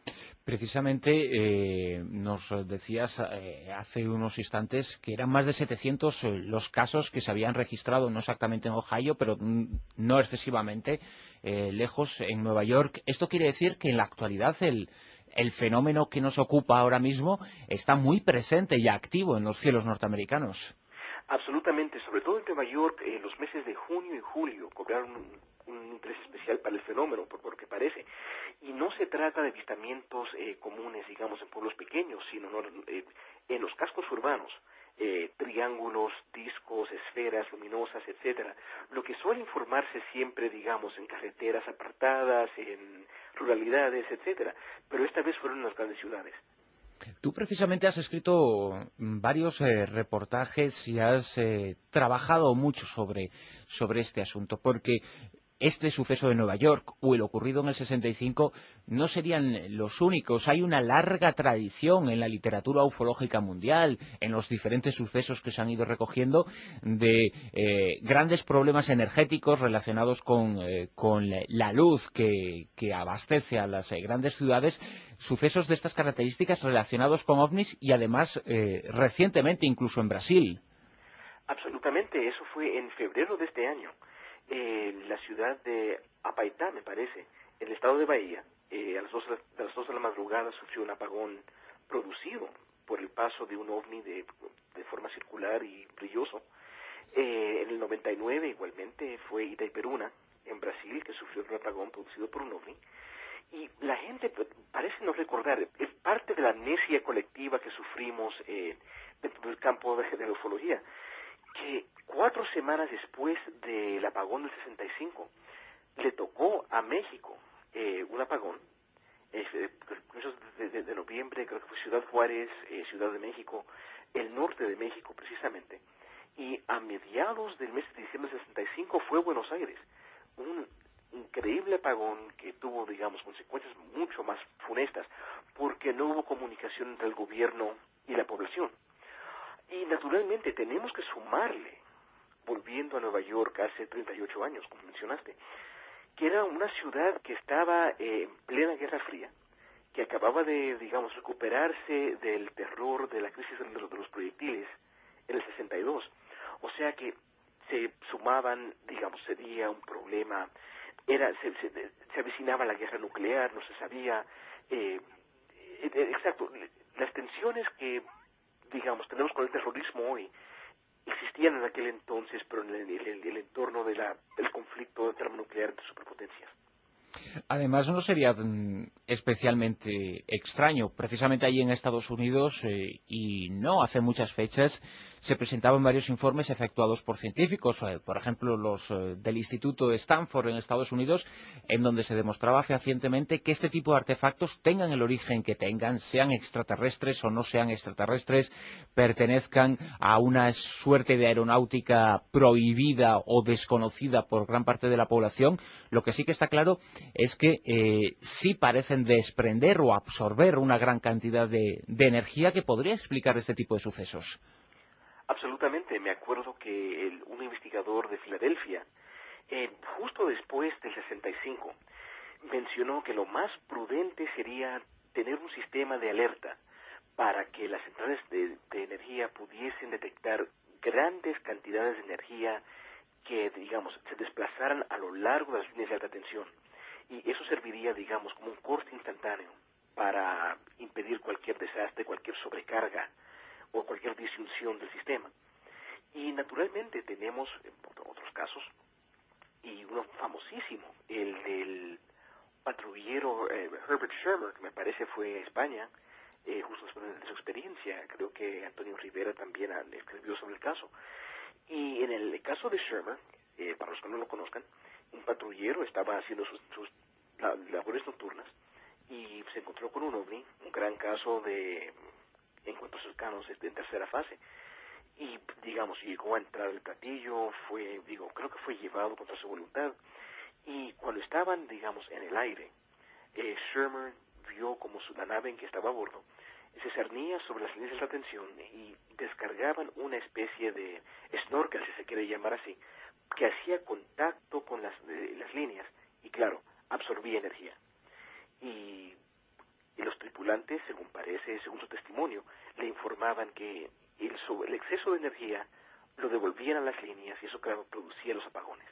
Precisamente nos decías hace unos instantes que eran más de 700 los casos que se habían registrado, no exactamente en Ohio, pero no excesivamente lejos en Nueva York. Esto quiere decir que en la actualidad el fenómeno que nos ocupa ahora mismo está muy presente y activo en los cielos norteamericanos. Absolutamente, sobre todo en Nueva York, los meses de junio y julio cobraron un interés especial para el fenómeno, por lo que parece. Y no se trata de avistamientos comunes, digamos, en pueblos pequeños, sino en los cascos urbanos, triángulos, discos, esferas luminosas, etcétera. Lo que suele informarse siempre, digamos, en carreteras apartadas, en ruralidades, etcétera. Pero esta vez fueron en las grandes ciudades. Tú precisamente has escrito varios reportajes y has trabajado mucho sobre este asunto, porque este suceso de Nueva York o el ocurrido en el 65 no serían los únicos. Hay una larga tradición en la literatura ufológica mundial, en los diferentes sucesos que se han ido recogiendo, de grandes problemas energéticos relacionados con la luz que abastece a las grandes ciudades, sucesos de estas características relacionados con ovnis y además recientemente incluso en Brasil. Absolutamente, eso fue en febrero de este año. La ciudad de Apaitá, me parece, en el estado de Bahía, a las 2 de la madrugada sufrió un apagón producido por el paso de un ovni de forma circular y brilloso. En el 99 igualmente fue Itaiperuna, en Brasil, que sufrió un apagón producido por un ovni. Y la gente parece no recordar, es parte de la amnesia colectiva que sufrimos dentro del campo de la ufología, que 4 semanas después del apagón del 65 le tocó a México un apagón, de noviembre, creo que fue Ciudad Juárez, Ciudad de México, el norte de México precisamente, y a mediados del mes de diciembre del 65 fue Buenos Aires, un increíble apagón que tuvo, digamos, consecuencias mucho más funestas, porque no hubo comunicación entre el gobierno y la población. Y naturalmente tenemos que sumarle, volviendo a Nueva York hace 38 años, como mencionaste, que era una ciudad que estaba en plena Guerra Fría, que acababa de, digamos, recuperarse del terror de la crisis de los proyectiles en el 62. O sea que se sumaban, digamos, sería un problema, se avecinaba la guerra nuclear, no se sabía, exacto, las tensiones que, digamos, tenemos con el terrorismo hoy, existían en aquel entonces, pero en el entorno del conflicto termonuclear entre superpotencias. Además, no sería especialmente extraño. Precisamente allí en Estados Unidos, y no hace muchas fechas, se presentaban varios informes efectuados por científicos, por ejemplo, los del Instituto de Stanford en Estados Unidos, en donde se demostraba fehacientemente que este tipo de artefactos, tengan el origen que tengan, sean extraterrestres o no sean extraterrestres, pertenezcan a una suerte de aeronáutica prohibida o desconocida por gran parte de la población. Lo que sí que está claro es que sí parecen desprender o absorber una gran cantidad de energía que podría explicar este tipo de sucesos. Absolutamente. Me acuerdo que un investigador de Filadelfia, justo después del 65, mencionó que lo más prudente sería tener un sistema de alerta para que las centrales de energía pudiesen detectar grandes cantidades de energía que, digamos, se desplazaran a lo largo de las líneas de alta tensión. Y eso serviría, digamos, como un corte instantáneo para impedir cualquier desastre, cualquier sobrecarga o cualquier disfunción del sistema. Y naturalmente tenemos otros casos, y uno famosísimo, el del patrullero Herbert Schirmer, que me parece fue a España, justo después de su experiencia. Creo que Antonio Rivera también escribió sobre el caso. Y en el caso de Schirmer, para los que no lo conozcan, un patrullero estaba haciendo sus labores nocturnas y se encontró con un ovni, un gran caso de encuentros cercanos en tercera fase. Y, digamos, llegó a entrar al platillo, creo que fue llevado contra su voluntad. Y cuando estaban, digamos, en el aire, Schirmer vio como la nave en que estaba a bordo se cernía sobre las líneas de alta tensión y descargaban una especie de snorkel, si se quiere llamar así, que hacía contacto con las líneas y, claro, absorbía energía. Y los tripulantes, según su testimonio, le informaban que el exceso de energía lo devolvían a las líneas y eso, claro, producía los apagones.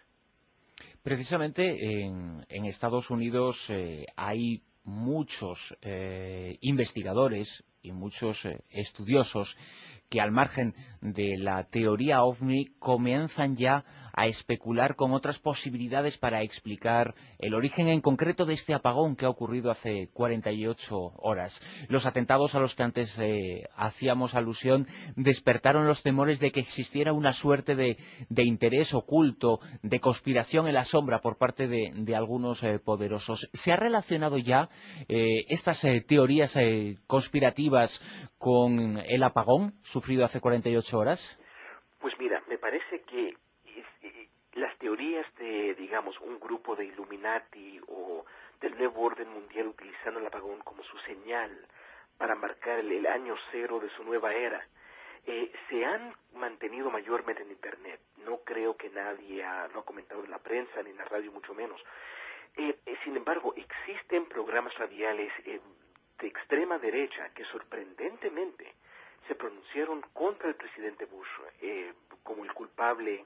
Precisamente en Estados Unidos hay muchos investigadores y muchos estudiosos que, al margen de la teoría OVNI, comienzan ya a especular con otras posibilidades para explicar el origen en concreto de este apagón que ha ocurrido hace 48 horas. Los atentados a los que antes hacíamos alusión despertaron los temores de que existiera una suerte de interés oculto, de conspiración en la sombra por parte de algunos poderosos. ¿Se ha relacionado ya estas teorías conspirativas con el apagón sufrido hace 48 horas? Pues mira, me parece que las teorías de, digamos, un grupo de Illuminati o del nuevo orden mundial utilizando el apagón como su señal para marcar el año cero de su nueva era, se han mantenido mayormente en Internet. No creo que nadie lo ha comentado en la prensa ni en la radio, mucho menos. Sin embargo, existen programas radiales de extrema derecha que sorprendentemente se pronunciaron contra el presidente Bush como el culpable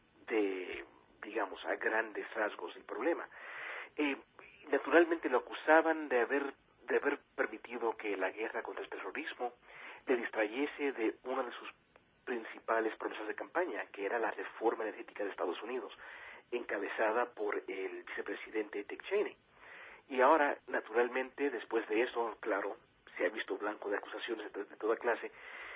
de, digamos, a grandes rasgos el problema. Naturalmente lo acusaban de haber permitido que la guerra contra el terrorismo le distrayese de una de sus principales promesas de campaña, que era la reforma energética de Estados Unidos, encabezada por el vicepresidente Dick Cheney. Y ahora, naturalmente, después de eso, claro, se ha visto blanco de acusaciones de toda clase.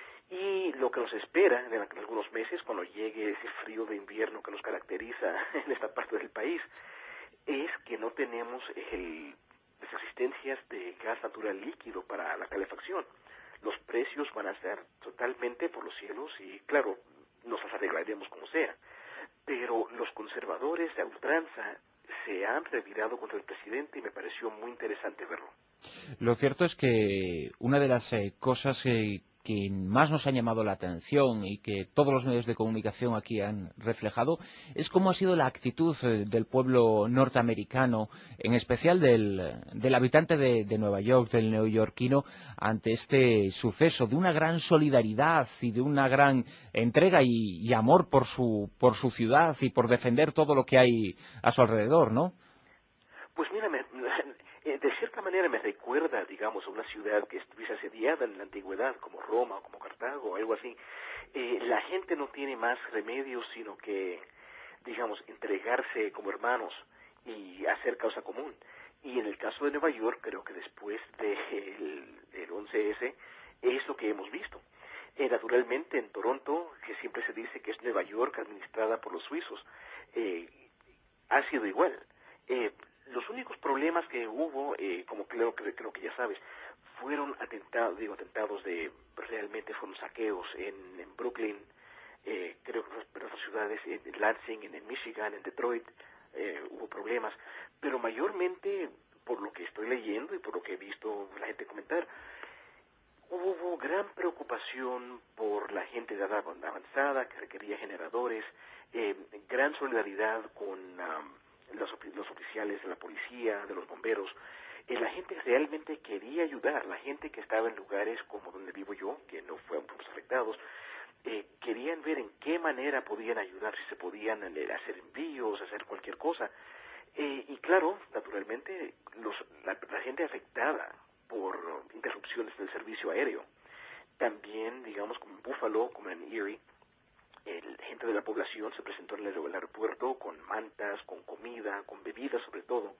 Y lo que nos espera en algunos meses, cuando llegue ese frío de invierno que nos caracteriza en esta parte del país, es que no tenemos las existencias de gas natural líquido para la calefacción. Los precios van a ser totalmente por los cielos y, claro, nos las arreglaremos como sea. Pero los conservadores de ultranza se han revirado contra el presidente y me pareció muy interesante verlo. Lo cierto es que una de las cosas que más nos han llamado la atención y que todos los medios de comunicación aquí han reflejado es cómo ha sido la actitud del pueblo norteamericano, en especial del habitante de Nueva York, del neoyorquino, ante este suceso, de una gran solidaridad y de una gran entrega y amor por su ciudad y por defender todo lo que hay a su alrededor, ¿no? Pues mira, de cierta manera me recuerda, digamos, a una ciudad que estuviese asediada en la antigüedad, como Roma o como Cartago o algo así. La gente no tiene más remedio sino que, digamos, entregarse como hermanos y hacer causa común. Y en el caso de Nueva York, creo que después del 11S es lo que hemos visto. Naturalmente en Toronto, que siempre se dice que es Nueva York administrada por los suizos, ha sido igual. Los únicos problemas que hubo, como creo que ya sabes, fueron atentados realmente fueron saqueos en Brooklyn, creo que en otras ciudades, en Lansing, en Michigan, en Detroit, hubo problemas, pero mayormente, por lo que estoy leyendo y por lo que he visto la gente comentar, hubo gran preocupación por la gente de edad avanzada que requería generadores, gran solidaridad con los oficiales de la policía, de los bomberos, la gente realmente quería ayudar, la gente que estaba en lugares como donde vivo yo, que no fueron afectados, querían ver en qué manera podían ayudar, si se podían hacer envíos, hacer cualquier cosa. Y claro, naturalmente, la gente afectada por interrupciones del servicio aéreo, también, digamos, como en Buffalo, como en Erie, gente de la población se presentó en el aeropuerto con mantas, con comida, con bebidas sobre todo.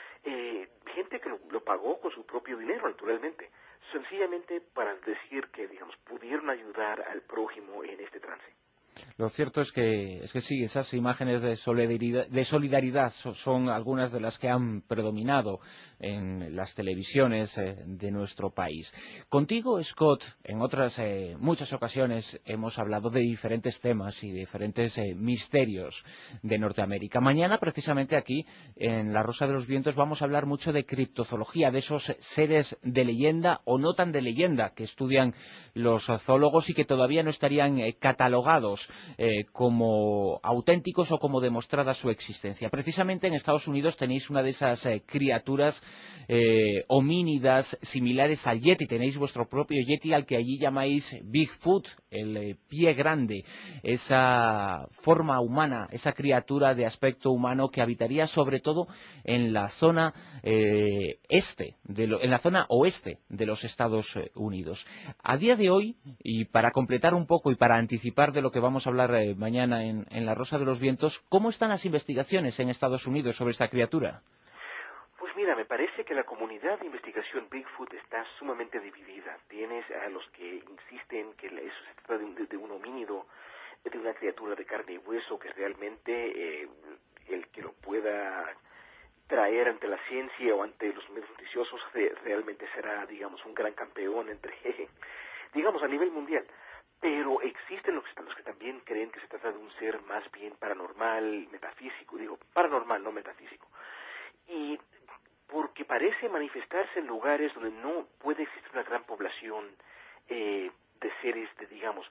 Gente que lo pagó con su propio dinero, naturalmente, sencillamente para decir que, digamos, pudieron ayudar al prójimo en este trance. Lo cierto es que sí, esas imágenes de solidaridad son algunas de las que han predominado en las televisiones de nuestro país. Contigo, Scott, en otras muchas ocasiones hemos hablado de diferentes temas y diferentes misterios de Norteamérica. Mañana, precisamente aquí, en La Rosa de los Vientos, vamos a hablar mucho de criptozoología, de esos seres de leyenda o no tan de leyenda que estudian los zoólogos y que todavía no estarían catalogados como auténticos o como demostrada su existencia. Precisamente en Estados Unidos tenéis una de esas criaturas homínidas similares al Yeti. Tenéis vuestro propio Yeti al que allí llamáis Bigfoot, el pie grande, esa forma humana, esa criatura de aspecto humano que habitaría sobre todo en la zona en la zona oeste de los Estados Unidos. A día de hoy, y para completar un poco y para anticipar de lo que vamos a hablar mañana en La Rosa de los Vientos, ¿cómo están las investigaciones en Estados Unidos sobre esta criatura? Pues mira, me parece que la comunidad de investigación Bigfoot está sumamente dividida. Tienes a los que insisten que eso se trata de un homínido, de una criatura de carne y hueso, que realmente el que lo pueda traer ante la ciencia o ante los medios noticiosos realmente será, digamos, un gran campeón digamos, a nivel mundial. Pero existen los que también creen que se trata de un ser más bien paranormal, metafísico, digo, paranormal, no metafísico. Y porque parece manifestarse en lugares donde no puede existir una gran población de seres de, digamos,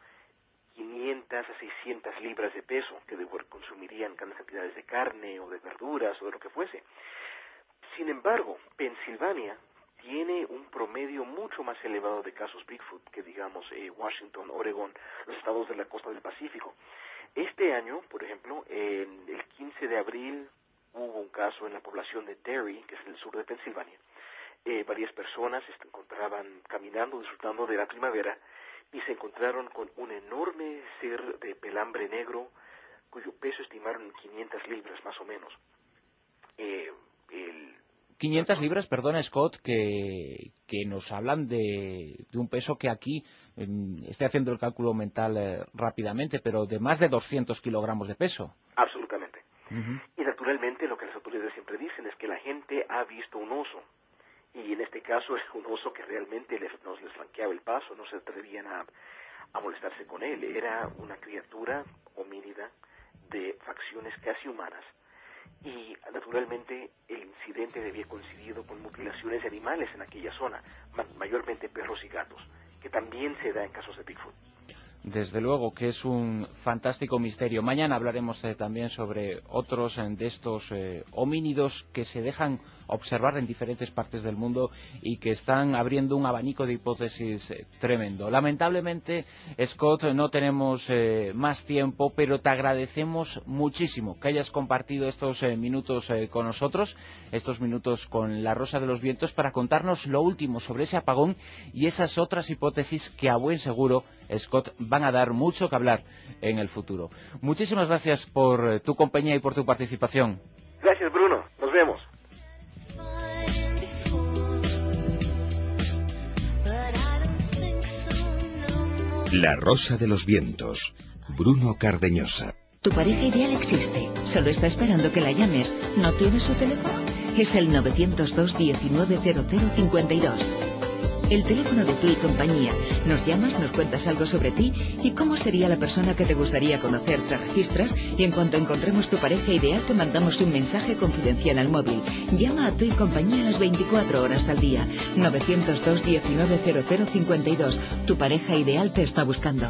500 a 600 libras de peso, que consumirían grandes cantidades de carne o de verduras o de lo que fuese. Sin embargo, Pensilvania tiene un promedio mucho más elevado de casos Bigfoot que, digamos, Washington, Oregón, los estados de la costa del Pacífico. Este año, por ejemplo, el 15 de abril hubo un caso en la población de Derry, que es en el sur de Pensilvania. Varias personas se encontraban caminando, disfrutando de la primavera, y se encontraron con un enorme ser de pelambre negro, cuyo peso estimaron en 500 libras más o menos. 500 libras, perdona Scott, que nos hablan de un peso que aquí, estoy haciendo el cálculo mental rápidamente, pero de más de 200 kilogramos de peso. Absolutamente. Y naturalmente lo que las autoridades siempre dicen es que la gente ha visto un oso, y en este caso es un oso que realmente les flanqueaba el paso, no se atrevían a molestarse con él. Era una criatura homínida de facciones casi humanas, y naturalmente el incidente había coincidido con mutilaciones de animales en aquella zona, mayormente perros y gatos, que también se da en casos de Bigfoot. Desde luego que es un fantástico misterio. Mañana hablaremos también sobre otros de estos homínidos que se dejan observar en diferentes partes del mundo y que están abriendo un abanico de hipótesis tremendo. Lamentablemente, Scott, no tenemos más tiempo, pero te agradecemos muchísimo que hayas compartido estos minutos con nosotros, estos minutos con La Rosa de los Vientos, para contarnos lo último sobre ese apagón y esas otras hipótesis que a buen seguro, Scott, van a dar mucho que hablar en el futuro. Muchísimas gracias por tu compañía y por tu participación. Gracias, Bruno. Nos vemos. La Rosa de los Vientos, Bruno Cardeñosa. Tu pareja ideal existe, solo está esperando que la llames. ¿No tienes su teléfono? Es el 902 190052. El teléfono de Tu y Compañía. Nos llamas, nos cuentas algo sobre ti y cómo sería la persona que te gustaría conocer. Te registras y en cuanto encontremos tu pareja ideal te mandamos un mensaje confidencial al móvil. Llama a Tu y Compañía las 24 horas al día. 902 190052. Tu pareja ideal te está buscando.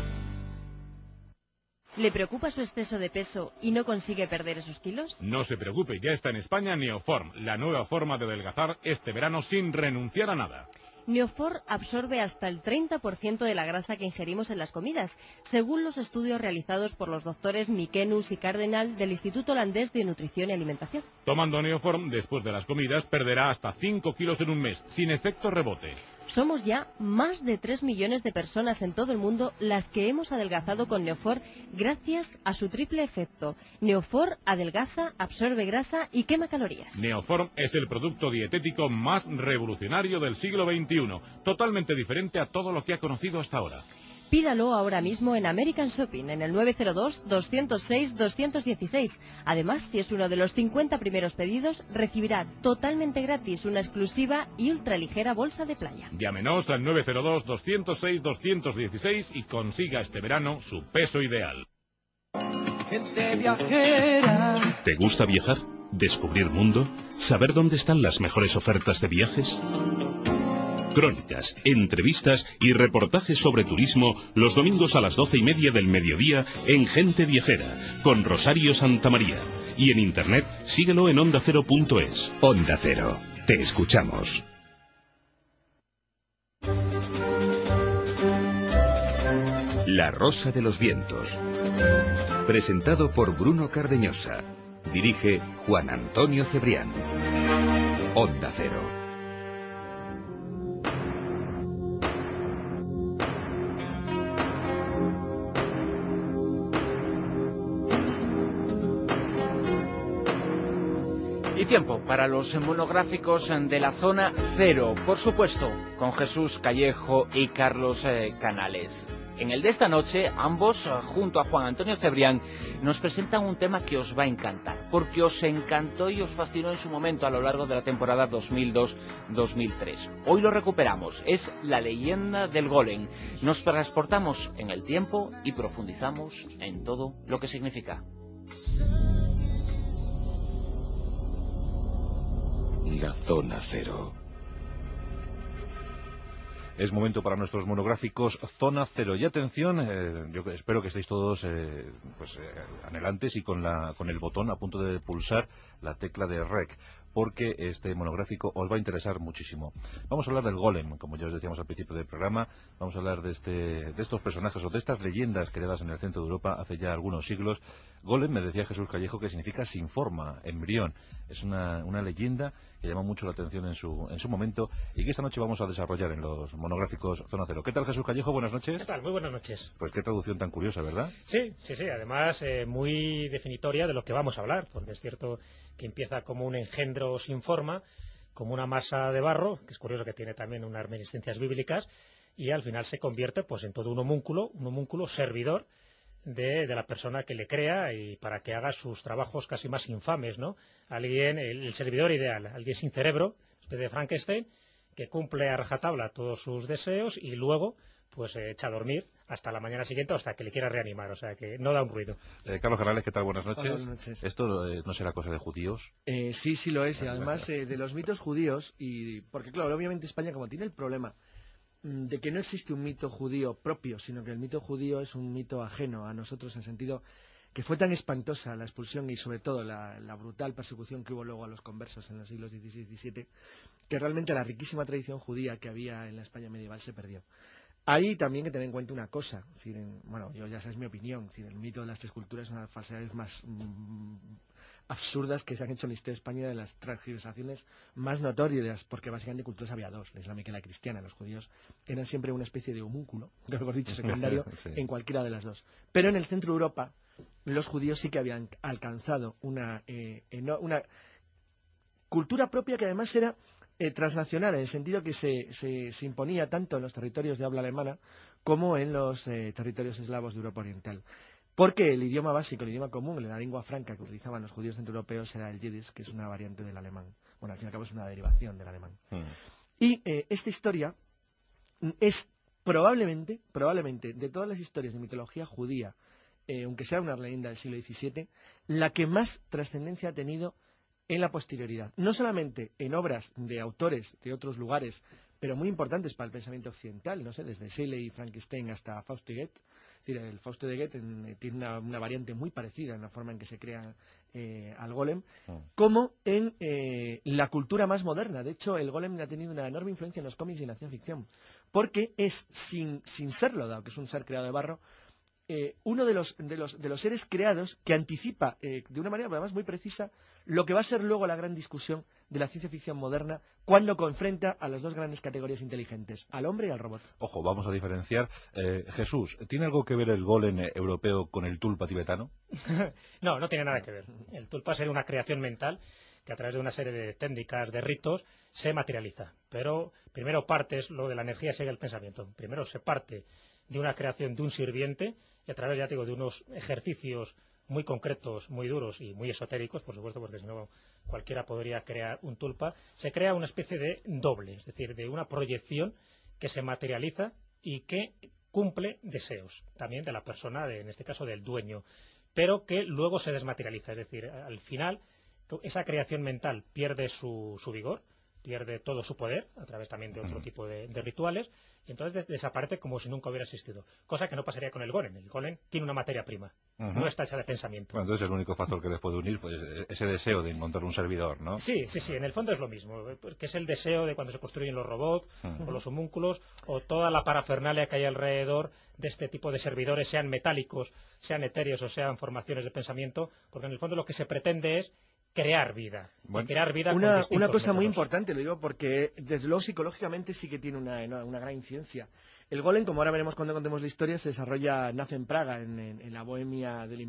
¿Le preocupa su exceso de peso y no consigue perder esos kilos? No se preocupe, ya está en España Neoform, la nueva forma de adelgazar este verano sin renunciar a nada. Neofor absorbe hasta el 30% de la grasa que ingerimos en las comidas, según los estudios realizados por los doctores Mikenus y Cardenal del Instituto Holandés de Nutrición y Alimentación. Tomando Neoform después de las comidas perderá hasta 5 kilos en un mes, sin efecto rebote. Somos ya más de 3 millones de personas en todo el mundo las que hemos adelgazado con Neofor gracias a su triple efecto. Neofor adelgaza, absorbe grasa y quema calorías. Neoform es el producto dietético más revolucionario del siglo XXI, totalmente diferente a todo lo que ha conocido hasta ahora. Pídalo ahora mismo en American Shopping, en el 902-206-216. Además, si es uno de los 50 primeros pedidos, recibirá totalmente gratis una exclusiva y ultraligera bolsa de playa. Llámenos al 902-206-216 y consiga este verano su peso ideal. Gente viajera. ¿Te gusta viajar? ¿Descubrir mundo? ¿Saber dónde están las mejores ofertas de viajes? Crónicas, entrevistas y reportajes sobre turismo los domingos a las 12:30 del mediodía en Gente Viajera, con Rosario Santamaría. Y en internet síguelo en ondacero.es. Onda Cero, te escuchamos. La Rosa de los Vientos. Presentado por Bruno Cardeñosa. Dirige Juan Antonio Cebrián. Onda Cero. Y tiempo para los monográficos de la Zona Cero, por supuesto, con Jesús Callejo y Carlos Canales. En el de esta noche, ambos, junto a Juan Antonio Cebrián, nos presentan un tema que os va a encantar, porque os encantó y os fascinó en su momento a lo largo de la temporada 2002-2003. Hoy lo recuperamos, es La leyenda del golem. Nos transportamos en el tiempo y profundizamos en todo lo que significa. La Zona Cero. Es momento para nuestros monográficos Zona Cero. Y atención, yo espero que estéis todos anhelantes y con el botón a punto de pulsar la tecla de REC, porque este monográfico os va a interesar muchísimo. Vamos a hablar del golem, como ya os decíamos al principio del programa. Vamos a hablar de estos personajes o de estas leyendas creadas en el centro de Europa hace ya algunos siglos. Golem, me decía Jesús Callejo, que significa sin forma, embrión. Es una leyenda que llama mucho la atención en su momento y que esta noche vamos a desarrollar en los monográficos Zona Cero. ¿Qué tal, Jesús Callejo? Buenas noches. ¿Qué tal? Muy buenas noches. Pues qué traducción tan curiosa, ¿verdad? Sí. Además, muy definitoria de lo que vamos a hablar, porque es cierto que empieza como un engendro sin forma, como una masa de barro, que es curioso que tiene también unas reminiscencias bíblicas, y al final se convierte pues en todo un homúnculo servidor de la persona que le crea y para que haga sus trabajos casi más infames, ¿no? Alguien, el servidor ideal, alguien sin cerebro, especie de Frankenstein, que cumple a rajatabla todos sus deseos y luego pues echa a dormir hasta la mañana siguiente o hasta que le quiera reanimar, o sea que no da un ruido. Carlos Canales, ¿qué tal? Buenas noches. Hola, buenas noches. ¿Esto no será cosa de judíos? Sí lo es, y además de los mitos judíos, y porque claro, obviamente España como tiene el problema de que no existe un mito judío propio, sino que el mito judío es un mito ajeno a nosotros, en el sentido que fue tan espantosa la expulsión y sobre todo la brutal persecución que hubo luego a los conversos en los siglos XVI y XVII, que realmente la riquísima tradición judía que había en la España medieval se perdió. Hay también que tener en cuenta una cosa, es decir, yo ya sabes mi opinión, es decir, el mito de las tres culturas es una de las falsedades más absurdas que se han hecho en la historia de España, de las transgiversaciones más notorias, porque básicamente culturas había dos, la islámica y la cristiana. Los judíos eran siempre una especie de homúnculo, mejor dicho, secundario, sí, en cualquiera de las dos. Pero en el centro de Europa, los judíos sí que habían alcanzado una cultura propia que además era transnacional, en el sentido que se imponía tanto en los territorios de habla alemana como en los territorios eslavos de Europa Oriental. Porque el idioma básico, el idioma común, la lengua franca que utilizaban los judíos centroeuropeos era el yiddish, que es una variante del alemán. Bueno, al fin y al cabo es una derivación del alemán. Y esta historia es probablemente, de todas las historias de mitología judía, aunque sea una leyenda del siglo XVII, la que más trascendencia ha tenido en la posterioridad. No solamente en obras de autores de otros lugares, pero muy importantes para el pensamiento occidental, no sé, desde Shelley y Frankenstein hasta Fausto de Goethe. Es decir, el Fausto de Goethe tiene una variante muy parecida en la forma en que se crea al golem, como en la cultura más moderna. De hecho, el golem ha tenido una enorme influencia en los cómics y en la ciencia ficción, porque es, sin serlo, dado que es un ser creado de barro, uno de los seres creados que anticipa de una manera además muy precisa lo que va a ser luego la gran discusión de la ciencia ficción moderna cuando confronta a las dos grandes categorías inteligentes, al hombre y al robot. Ojo, vamos a diferenciar. Jesús, ¿tiene algo que ver el golem europeo con el tulpa tibetano? No, no tiene nada que ver. El tulpa sería una creación mental que a través de una serie de técnicas, de ritos, se materializa. Pero primero es lo de la energía sigue el pensamiento. Primero se parte de una creación de un sirviente y a través, ya digo, de unos ejercicios muy concretos, muy duros y muy esotéricos, por supuesto, porque si no cualquiera podría crear un tulpa, se crea una especie de doble, es decir, de una proyección que se materializa y que cumple deseos, también de la persona, en este caso del dueño, pero que luego se desmaterializa, es decir, al final esa creación mental pierde su vigor, pierde todo su poder, a través también de otro tipo de rituales, y entonces desaparece como si nunca hubiera existido. Cosa que no pasaría con el golem. El golem tiene una materia prima, no está hecha de pensamiento. Bueno, entonces el único factor que les puede unir pues ese deseo de encontrar un servidor, ¿no? Sí, en el fondo es lo mismo, que es el deseo de cuando se construyen los robots, o los homúnculos, o toda la parafernalia que hay alrededor de este tipo de servidores, sean metálicos, sean etéreos o sean formaciones de pensamiento, porque en el fondo lo que se pretende es crear vida. Bueno, crear vida con distintos una cosa métodos. muy importante, lo digo porque desde luego psicológicamente sí que tiene una gran incidencia. El golem, como ahora veremos cuando contemos la historia, nace en Praga, en la Bohemia del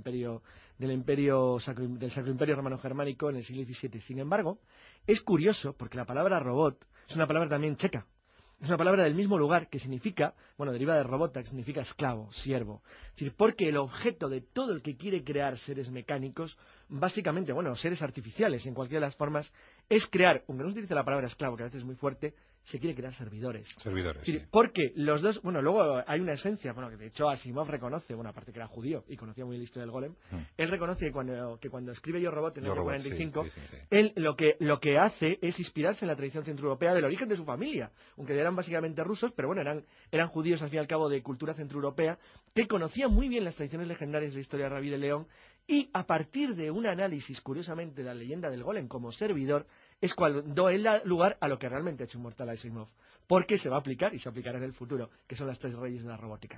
Sacro Imperio Romano-Germánico en el siglo XVII. Sin embargo, es curioso porque la palabra robot es una palabra también checa. Es una palabra del mismo lugar que significa, deriva de robota, que significa esclavo, siervo. Es decir, porque el objeto de todo el que quiere crear seres mecánicos, básicamente, seres artificiales en cualquiera de las formas, es crear, aunque no se utilice la palabra esclavo, que a veces es muy fuerte, se quiere crear servidores. Servidores, es decir, sí. Porque los dos, luego hay una esencia, que de hecho Asimov reconoce, aparte que era judío y conocía muy bien la historia del golem, él reconoce que cuando escribe Yo Robot en el año 45, él lo que hace es inspirarse en la tradición centroeuropea del origen de su familia, aunque eran básicamente rusos, pero eran judíos al fin y al cabo de cultura centroeuropea, que conocían muy bien las tradiciones legendarias de la historia de Rabí de León, y a partir de un análisis, curiosamente, de la leyenda del golem como servidor, es cuando él da lugar a lo que realmente ha hecho inmortal a Asimov, porque se va a aplicar y se aplicará en el futuro, que son las tres reyes de la robótica.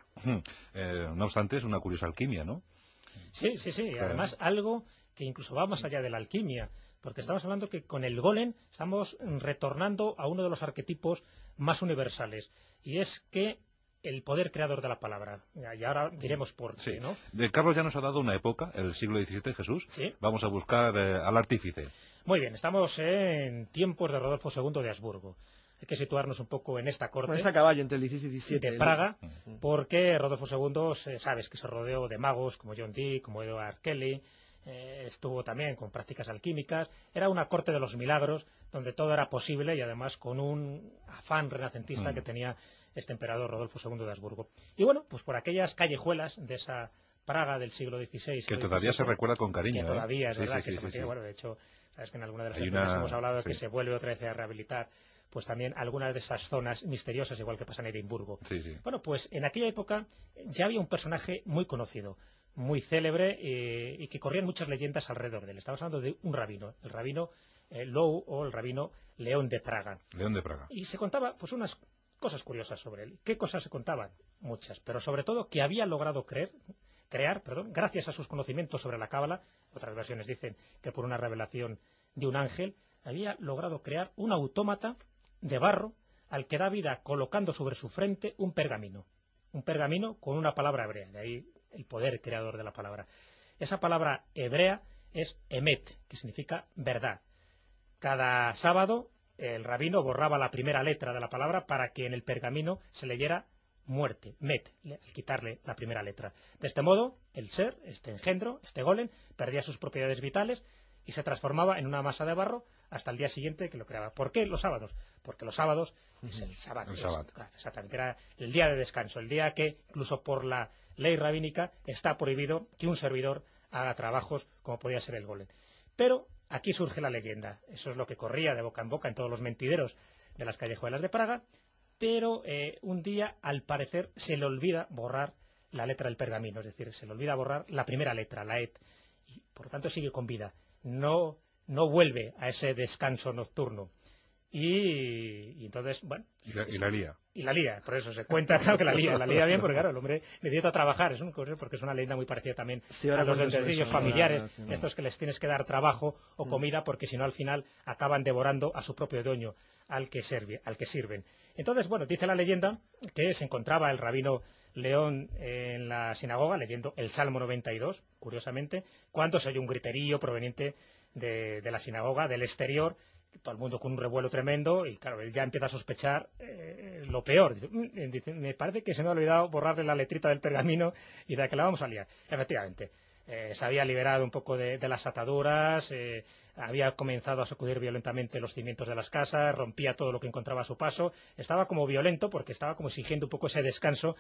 No obstante, es una curiosa alquimia, ¿no? Sí. Claro. Además, algo que incluso va más allá de la alquimia, porque estamos hablando que con el golem estamos retornando a uno de los arquetipos más universales, y es que el poder creador de la palabra. Y ahora diremos por qué, ¿no? Carlos ya nos ha dado una época, el siglo XVII, Jesús. Sí. Vamos a buscar al artífice. Muy bien, estamos en tiempos de Rodolfo II de Habsburgo. Hay que situarnos un poco en esta corte. Es a caballo entre el XVI y XVII. De Praga, porque Rodolfo II, sabes que se rodeó de magos como John Dee, como Edward Kelly, estuvo también con prácticas alquímicas. Era una corte de los milagros, donde todo era posible y además con un afán renacentista que tenía este emperador Rodolfo II de Habsburgo. Y bueno, pues por aquellas callejuelas de esa Praga del siglo XVI. Que todavía se recuerda con cariño. Que todavía, es verdad, que se mantiene. Bueno, de hecho, sabes que en alguna de las entrevistas hemos hablado de que se vuelve otra vez a rehabilitar pues también algunas de esas zonas misteriosas, igual que pasa en Edimburgo. Bueno, pues en aquella época ya había un personaje muy conocido, muy célebre, y que corrían muchas leyendas alrededor de él. Estamos hablando de un rabino, el rabino Lou, o el rabino León de Praga. León de Praga. Y se contaba pues unas cosas curiosas sobre él. ¿Qué cosas se contaban? Muchas, pero sobre todo que había logrado crear, gracias a sus conocimientos sobre la cábala. Otras versiones dicen que por una revelación de un ángel había logrado crear un autómata de barro al que da vida colocando sobre su frente un pergamino con una palabra hebrea, de ahí el poder creador de la palabra. Esa palabra hebrea es emet, que significa verdad. Cada sábado el rabino borraba la primera letra de la palabra para que en el pergamino se leyera muerte, Met, al quitarle la primera letra. De este modo, el ser, este engendro, este golem, perdía sus propiedades vitales y se transformaba en una masa de barro hasta el día siguiente que lo creaba. ¿Por qué los sábados? Porque los sábados es el sábado. Claro, exactamente, era el día de descanso, el día que, incluso por la ley rabínica, está prohibido que un servidor haga trabajos como podía ser el golem. Pero aquí surge la leyenda. Eso es lo que corría de boca en boca en todos los mentideros de las callejuelas de Praga, pero un día, al parecer, se le olvida borrar la letra del pergamino, es decir, se le olvida borrar la primera letra, la Et, y por lo tanto sigue con vida, no vuelve a ese descanso nocturno. Y entonces, bueno... Y la lía. Y la lía, por eso se cuenta, claro que la lía bien, porque claro, el hombre necesita trabajar, es un cosa, porque es una leyenda muy parecida también a los duendecillos familiares, estos que les tienes que dar trabajo o comida, porque si no al final acaban devorando a su propio dueño, al que sirven. Entonces, bueno, dice la leyenda que se encontraba el rabino León en la sinagoga leyendo el Salmo 92, curiosamente, cuando se oyó un griterío proveniente de la sinagoga, del exterior, todo el mundo con un revuelo tremendo, y claro, él ya empieza a sospechar lo peor. Dice, me parece que se me ha olvidado borrarle la letrita del pergamino y de que la vamos a liar. Efectivamente, se había liberado un poco de las ataduras, había comenzado a sacudir violentamente los cimientos de las casas, rompía todo lo que encontraba a su paso, estaba como violento porque estaba como exigiendo un poco ese descanso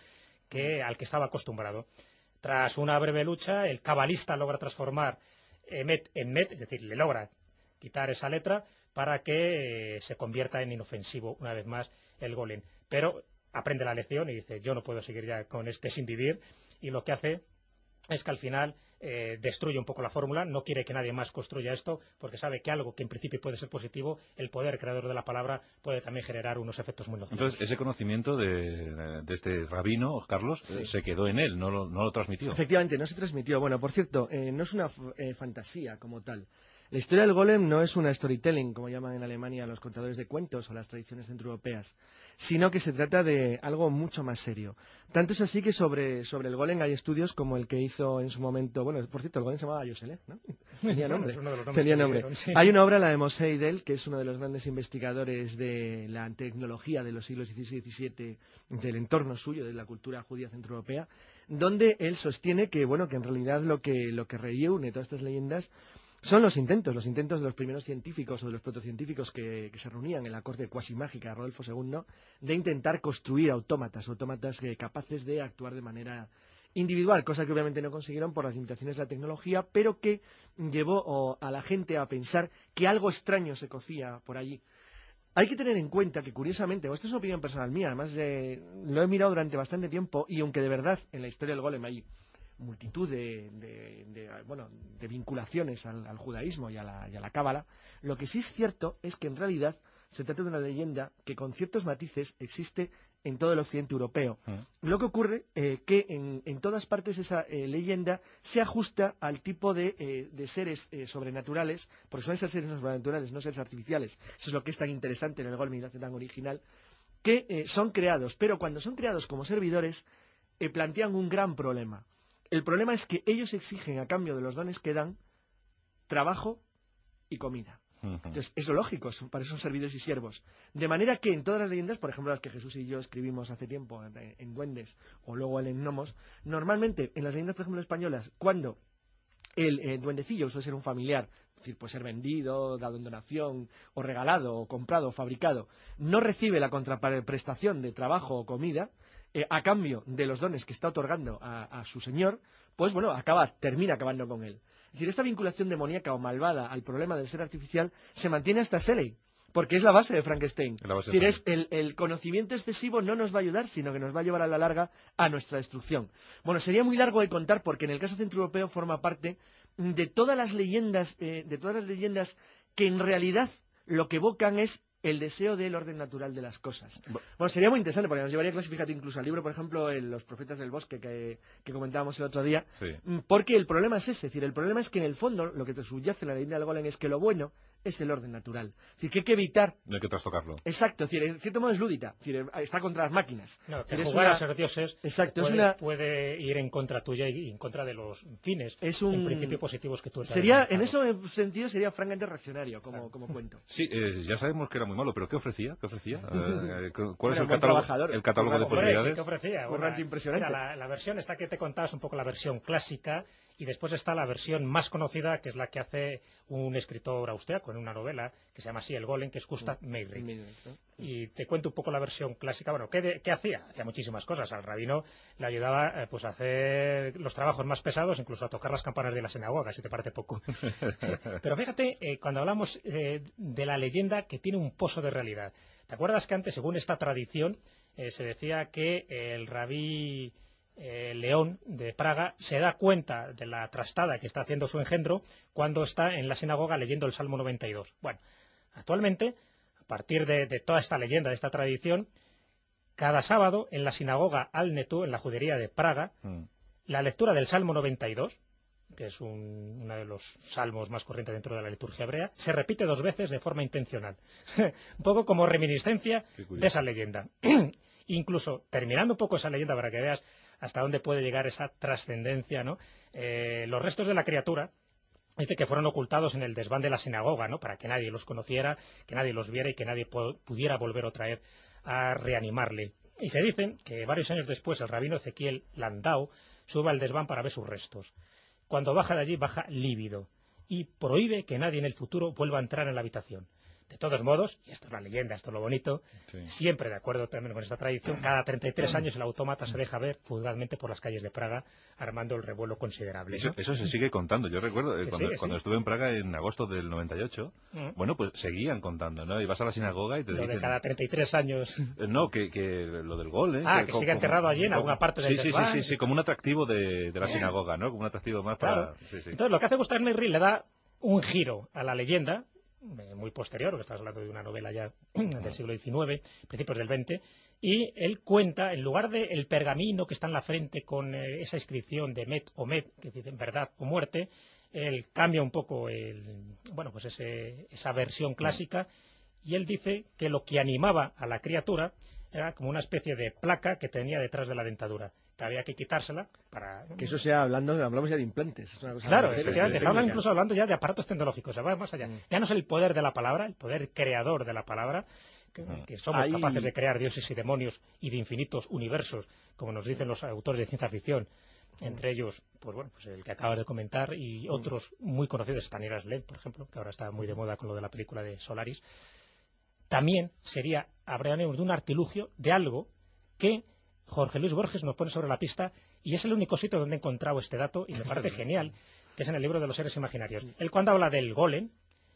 al que estaba acostumbrado. Tras una breve lucha, el cabalista logra transformar Met en Met, es decir, le logra quitar esa letra para que se convierta en inofensivo una vez más el golem. Pero aprende la lección y dice, yo no puedo seguir ya con este sin vivir, y lo que hace es que al final destruye un poco la fórmula, no quiere que nadie más construya esto, porque sabe que algo que en principio puede ser positivo, el poder creador de la palabra puede también generar unos efectos muy nocivos. Entonces, ese conocimiento de este rabino, Carlos, se quedó en él, no lo transmitió. Efectivamente, no se transmitió. Bueno, por cierto, no es una fantasía como tal. La historia del golem no es una storytelling, como llaman en Alemania los contadores de cuentos o las tradiciones centroeuropeas, sino que se trata de algo mucho más serio. Tanto es así que sobre el golem hay estudios como el que hizo en su momento, bueno, por cierto, el golem se llamaba Yoselé, ¿no? Tenía nombre. Tenía nombre. Sí. Hay una obra, la de Moshe Idel, que es uno de los grandes investigadores de la tecnología de los siglos XVI y XVII, del entorno suyo, de la cultura judía centroeuropea, donde él sostiene que, bueno, que en realidad lo que reúne todas estas leyendas son los intentos de los primeros científicos o de los protocientíficos que se reunían en la corte cuasi mágica de Rodolfo II, de intentar construir autómatas capaces de actuar de manera individual, cosa que obviamente no consiguieron por las limitaciones de la tecnología, pero que llevó a la gente a pensar que algo extraño se cocía por allí. Hay que tener en cuenta que, curiosamente, esto es una opinión personal mía, además lo he mirado durante bastante tiempo, y aunque de verdad en la historia del golem hay multitud de vinculaciones al judaísmo y a la cábala, lo que sí es cierto es que en realidad se trata de una leyenda que con ciertos matices existe en todo el occidente europeo. Lo que ocurre que en todas partes esa leyenda se ajusta al tipo de seres sobrenaturales, porque suelen ser seres sobrenaturales, no seres artificiales. Eso es lo que es tan interesante en el golem y lo hace tan original, que son creados, pero cuando son creados como servidores, plantean un gran problema. El problema es que ellos exigen, a cambio de los dones que dan, trabajo y comida. Entonces, es lo lógico, para eso son servidores y siervos. De manera que en todas las leyendas, por ejemplo las que Jesús y yo escribimos hace tiempo en Duendes o luego en Gnomos, normalmente en las leyendas, por ejemplo, españolas, cuando el duendecillo suele ser un familiar, es decir, puede ser vendido, dado en donación, o regalado, o comprado, o fabricado, no recibe la contraprestación de trabajo o comida, a cambio de los dones que está otorgando a su señor, pues bueno, termina acabando con él. Es decir, esta vinculación demoníaca o malvada al problema del ser artificial se mantiene hasta Shelley, porque es la base de Frankenstein. Es decir, el conocimiento excesivo no nos va a ayudar, sino que nos va a llevar a la larga a nuestra destrucción. Bueno, sería muy largo de contar, porque en el caso centroeuropeo forma parte de todas las leyendas que en realidad lo que evocan es el deseo del orden natural de las cosas. Bueno, sería muy interesante, porque nos llevaría a clasificar incluso al libro, por ejemplo, Los profetas del bosque, que comentábamos el otro día, porque el problema es ese, es decir, el problema es que en el fondo lo que te subyace en la leyenda del golem es que lo bueno es el orden natural. Es decir, que hay que evitar... No hay que trastocarlo. Exacto, es decir, en cierto modo es lúdica, es decir, está contra las máquinas. No, que jugar a ser dioses puede ir en contra tuya y en contra de los fines, en principio positivos que tú sería en ese sentido sería francamente reaccionario como cuento. Sí, ya sabemos que era muy malo, pero ¿qué ofrecía? ¿Cuál es el catálogo de posibilidades? ¿Qué ofrecía? Impresionante. Mira, la versión esta que te contaba es un poco la versión clásica, y después está la versión más conocida, que es la que hace un escritor austriaco en una novela que se llama así, El Golem, que es Gustav Meyrink. Y te cuento un poco la versión clásica. Bueno, ¿qué hacía? Hacía muchísimas cosas. Al rabino le ayudaba pues a hacer los trabajos más pesados, incluso a tocar las campanas de la sinagoga, si te parece poco. Pero fíjate, cuando hablamos de la leyenda, que tiene un pozo de realidad. ¿Te acuerdas que antes, según esta tradición, se decía que el rabí León de Praga se da cuenta de la trastada que está haciendo su engendro cuando está en la sinagoga leyendo el Salmo 92? Bueno, actualmente, a partir de toda esta leyenda, de esta tradición, cada sábado en la sinagoga Al-Netú, en la judería de Praga, la lectura del Salmo 92, que es uno de los salmos más corrientes dentro de la liturgia hebrea, se repite 2 veces de forma intencional. Un poco como reminiscencia de esa leyenda. Incluso, terminando un poco esa leyenda para que veas hasta dónde puede llegar esa trascendencia, ¿no? Los restos de la criatura, dice que fueron ocultados en el desván de la sinagoga, ¿no? Para que nadie los conociera, que nadie los viera y que nadie pudiera volver otra vez a reanimarle. Y se dice que varios años después el rabino Ezequiel Landau sube al desván para ver sus restos. Cuando baja de allí, baja lívido y prohíbe que nadie en el futuro vuelva a entrar en la habitación. De todos modos, y esto es la leyenda, esto es lo bonito, siempre de acuerdo también con esta tradición, cada 33 años el autómata se deja ver fugazmente por las calles de Praga, armando el revuelo considerable, ¿no? Eso se sigue contando. Yo recuerdo cuando estuve en Praga en agosto del 98, bueno, pues seguían contando, ¿no? Y vas a la sinagoga y te dicen... Lo de cada 33 años... No, que lo del gol, ¿eh? Que sigue enterrado allí en alguna parte del desván. Sí, como un atractivo de la sinagoga, ¿no? Como un atractivo más para... Entonces, lo que hace Gustav Meyrink le da un giro a la leyenda, muy posterior, porque estás hablando de una novela ya del siglo XIX, principios del XX, y él cuenta, en lugar del pergamino que está en la frente con esa inscripción de Met o Met, que dice verdad o muerte, él cambia un poco esa versión clásica, y él dice que lo que animaba a la criatura era como una especie de placa que tenía detrás de la dentadura, que había que quitársela para... Que eso sea hablamos ya de implantes. Es una cosa claro, efectivamente, se habla incluso hablando ya de aparatos tecnológicos, se va más allá. Ya no es el poder de la palabra, el poder creador de la palabra, que somos capaces de crear dioses y demonios y de infinitos universos, como nos dicen los autores de ciencia ficción, entre ellos, pues el que acabas de comentar, y otros muy conocidos, Stanislas Lem, por ejemplo, que ahora está muy de moda con lo de la película de Solaris. También habríamos de un artilugio de algo que Jorge Luis Borges nos pone sobre la pista, y es el único sitio donde he encontrado este dato, y me parece genial, que es en el libro de los seres imaginarios. Él, cuando habla del golem,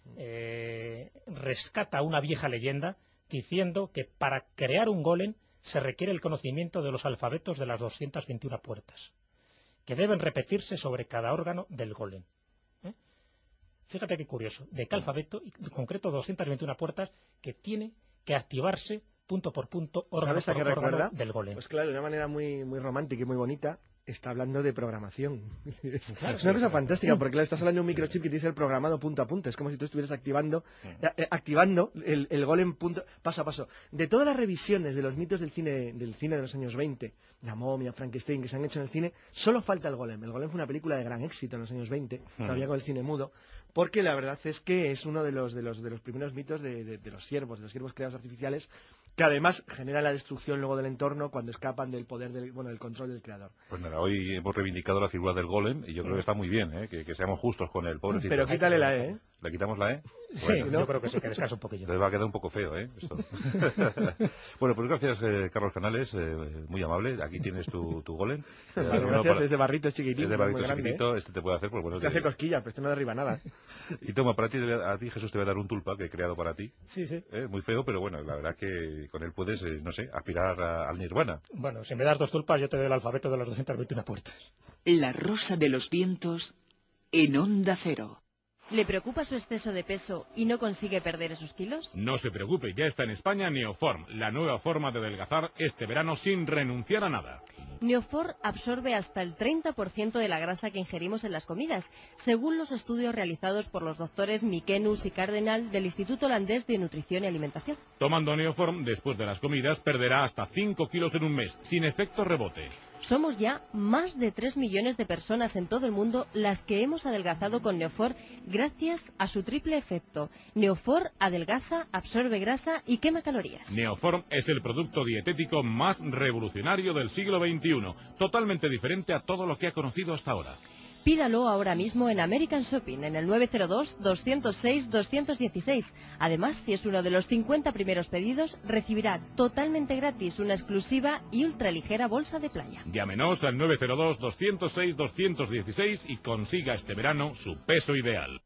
rescata una vieja leyenda diciendo que para crear un golem se requiere el conocimiento de los alfabetos de las 221 puertas, que deben repetirse sobre cada órgano del golem. Fíjate qué curioso, de qué alfabeto, y en concreto 221 puertas, que tiene que activarse punto por punto, órgano por órgano del golem. Pues claro, de una manera muy, muy romántica y muy bonita, está hablando de programación. Claro, es una cosa fantástica, porque le estás hablando de un microchip que tiene que ser programado punto a punto. Es como si tú estuvieras activando el golem paso a paso. De todas las revisiones de los mitos del cine de los años 20, La momia, Frankenstein, que se han hecho en el cine, solo falta el golem. El golem fue una película de gran éxito en los años 20, todavía con el cine mudo, porque la verdad es que es uno de los primeros mitos de los siervos creados artificiales, que además generan la destrucción luego del entorno cuando escapan del poder del control del creador. Pues nada, hoy hemos reivindicado la figura del golem y yo creo que está muy bien, que seamos justos con el pobrecito. Pero quítale la E, ¿eh? ¿Le quitamos la E? Sí, yo creo que sí, que descansa un poquillo. Les va a quedar un poco feo, esto. Bueno, pues gracias, Carlos Canales, muy amable. Aquí tienes tu golem. Gracias, es de barrito chiquitito. Es de barrito chiquitito, este te puede hacer, pues bueno. Es que hace cosquillas, pero este no derriba nada. Y toma, a ti Jesús te voy a dar un tulpa que he creado para ti. Sí. Muy feo, pero bueno, la verdad que con él puedes, aspirar al nirvana. Bueno, si me das 2 tulpas, yo te doy el alfabeto de las 221 puertas. La rosa de los vientos en Onda Cero. ¿Le preocupa su exceso de peso y no consigue perder esos kilos? No se preocupe, ya está en España Neoform, la nueva forma de adelgazar este verano sin renunciar a nada. Neoform absorbe hasta el 30% de la grasa que ingerimos en las comidas, según los estudios realizados por los doctores Mikenus y Cardenal del Instituto Holandés de Nutrición y Alimentación. Tomando Neoform después de las comidas perderá hasta 5 kilos en un mes, sin efecto rebote. Somos ya más de 3 millones de personas en todo el mundo las que hemos adelgazado con Neoform gracias a su triple efecto. Neoform adelgaza, absorbe grasa y quema calorías. Neoform es el producto dietético más revolucionario del siglo XXI, totalmente diferente a todo lo que ha conocido hasta ahora. Pídalo ahora mismo en American Shopping, en el 902-206-216. Además, si es uno de los 50 primeros pedidos, recibirá totalmente gratis una exclusiva y ultraligera bolsa de playa. Llámenos al 902-206-216 y consiga este verano su peso ideal.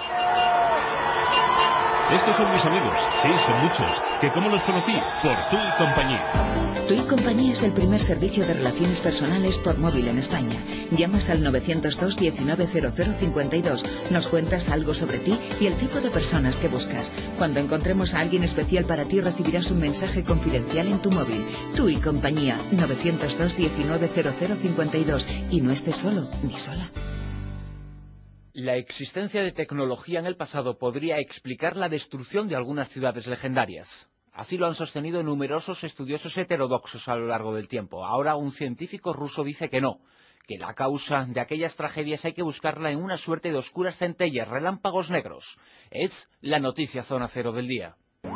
Estos son mis amigos, sí, son muchos, que como los conocí, por Tu y Compañía. Tu y Compañía es el primer servicio de relaciones personales por móvil en España. Llamas al 902 190052, nos cuentas algo sobre ti y el tipo de personas que buscas. Cuando encontremos a alguien especial para ti, recibirás un mensaje confidencial en tu móvil. Tu y Compañía, 902 190052. Y no estés solo ni sola. La existencia de tecnología en el pasado podría explicar la destrucción de algunas ciudades legendarias. Así lo han sostenido numerosos estudiosos heterodoxos a lo largo del tiempo. Ahora un científico ruso dice que no, que la causa de aquellas tragedias hay que buscarla en una suerte de oscuras centellas, relámpagos negros. Es la noticia Zona Cero del día.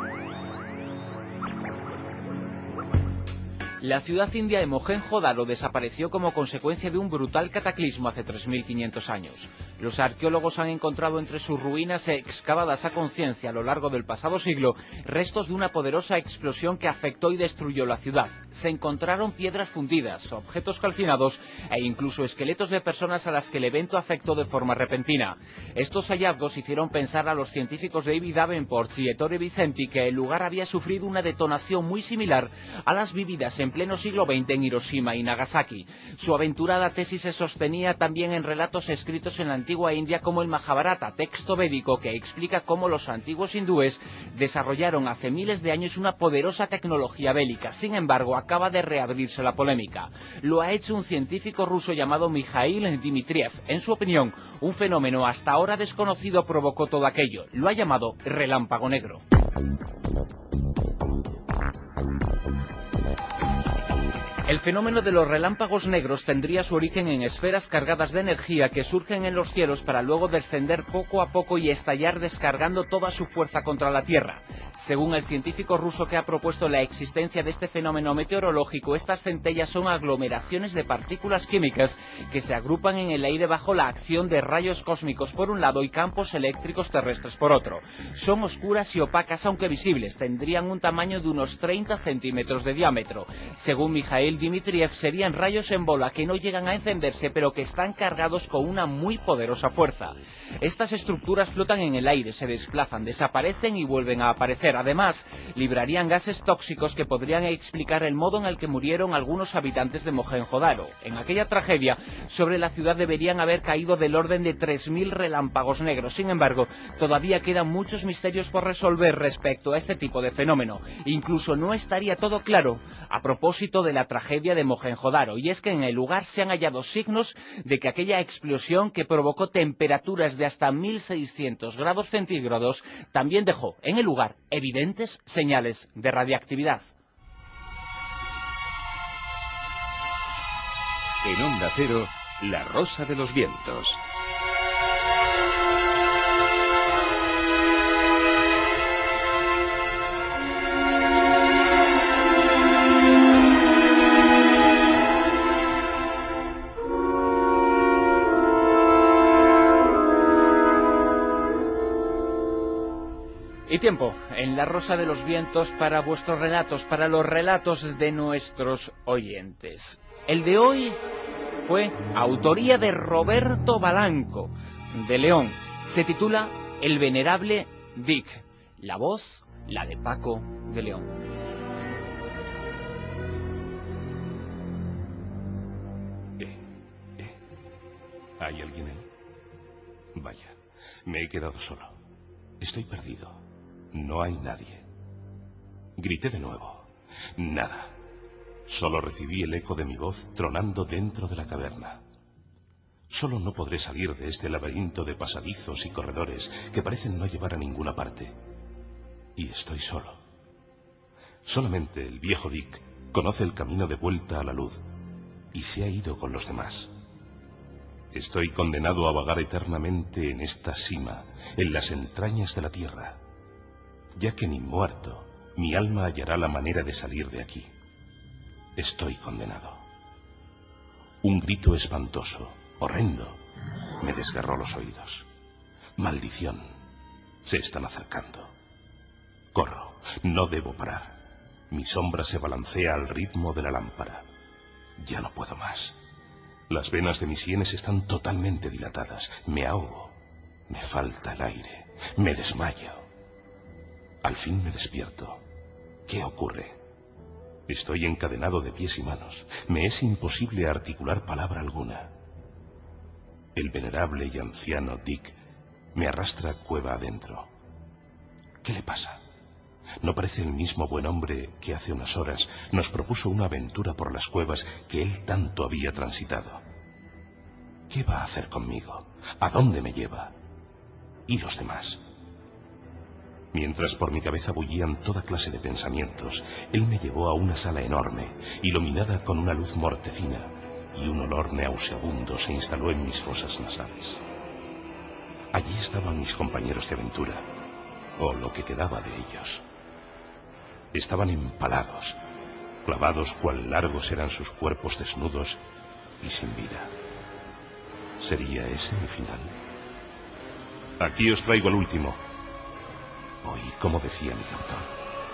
La ciudad india de Mohenjo-Daro desapareció como consecuencia de un brutal cataclismo hace 3.500 años. Los arqueólogos han encontrado entre sus ruinas excavadas a conciencia a lo largo del pasado siglo restos de una poderosa explosión que afectó y destruyó la ciudad. Se encontraron piedras fundidas, objetos calcinados e incluso esqueletos de personas a las que el evento afectó de forma repentina. Estos hallazgos hicieron pensar a los científicos David Davenport y Ettore Vicenti que el lugar había sufrido una detonación muy similar a las vividas en pleno siglo XX en Hiroshima y Nagasaki. Su aventurada tesis se sostenía también en relatos escritos en la antigua India como el Mahabharata, texto védico que explica cómo los antiguos hindúes desarrollaron hace miles de años una poderosa tecnología bélica. Sin embargo, acaba de reabrirse la polémica. Lo ha hecho un científico ruso llamado Mikhail Dmitriev. En su opinión, un fenómeno hasta ahora desconocido provocó todo aquello. Lo ha llamado relámpago negro. El fenómeno de los relámpagos negros tendría su origen en esferas cargadas de energía que surgen en los cielos para luego descender poco a poco y estallar descargando toda su fuerza contra la Tierra. Según el científico ruso que ha propuesto la existencia de este fenómeno meteorológico, estas centellas son aglomeraciones de partículas químicas que se agrupan en el aire bajo la acción de rayos cósmicos por un lado y campos eléctricos terrestres por otro. Son oscuras y opacas aunque visibles, tendrían un tamaño de unos 30 centímetros de diámetro. Según Mikhail Dmitriev, serían rayos en bola que no llegan a encenderse pero que están cargados con una muy poderosa fuerza. Estas estructuras flotan en el aire, se desplazan, desaparecen y vuelven a aparecer. Además, librarían gases tóxicos que podrían explicar el modo en el que murieron algunos habitantes de Mohenjo-Daro. En aquella tragedia, sobre la ciudad deberían haber caído del orden de 3.000 relámpagos negros. Sin embargo, todavía quedan muchos misterios por resolver respecto a este tipo de fenómeno. Incluso no estaría todo claro a propósito de la tragedia de Mohenjo-Daro, y es que en el lugar se han hallado signos de que aquella explosión que provocó temperaturas de hasta 1.600 grados centígrados también dejó en el lugar evidentes señales de radiactividad. En Onda Cero, La Rosa de los Vientos. Y tiempo en La Rosa de los Vientos para vuestros relatos, para los relatos de nuestros oyentes. El de hoy fue autoría de Roberto Balanco, de León. Se titula El Venerable Dick. La voz, la de Paco de León. ¿Hay alguien ahí? Vaya. Me he quedado solo. Estoy perdido. No hay nadie. Grité de nuevo. Nada. Solo recibí el eco de mi voz tronando dentro de la caverna. Solo no podré salir de este laberinto de pasadizos y corredores que parecen no llevar a ninguna parte. Y estoy solo. Solamente el viejo Dick conoce el camino de vuelta a la luz y se ha ido con los demás. Estoy condenado a vagar eternamente en esta sima, en las entrañas de la tierra, ya que ni muerto mi alma hallará la manera de salir de aquí. Estoy condenado. Un grito espantoso, horrendo, me desgarró los oídos. Maldición, se están acercando. Corro, no debo parar. Mi sombra se balancea al ritmo de la lámpara. Ya no puedo más. Las venas de mis sienes están totalmente dilatadas. Me ahogo. Me falta el aire. Me desmayo. Al fin me despierto. ¿Qué ocurre? Estoy encadenado de pies y manos. Me es imposible articular palabra alguna. El venerable y anciano Dick me arrastra cueva adentro. ¿Qué le pasa? ¿No parece el mismo buen hombre que hace unas horas nos propuso una aventura por las cuevas que él tanto había transitado? ¿Qué va a hacer conmigo? ¿A dónde me lleva? ¿Y los demás? Mientras por mi cabeza bullían toda clase de pensamientos, él me llevó a una sala enorme, iluminada con una luz mortecina, y un olor nauseabundo se instaló en mis fosas nasales. Allí estaban mis compañeros de aventura, o lo que quedaba de ellos. Estaban empalados, clavados cuán largos eran sus cuerpos desnudos y sin vida. ¿Sería ese el final? Aquí os traigo el último. Oí como decía mi capitán.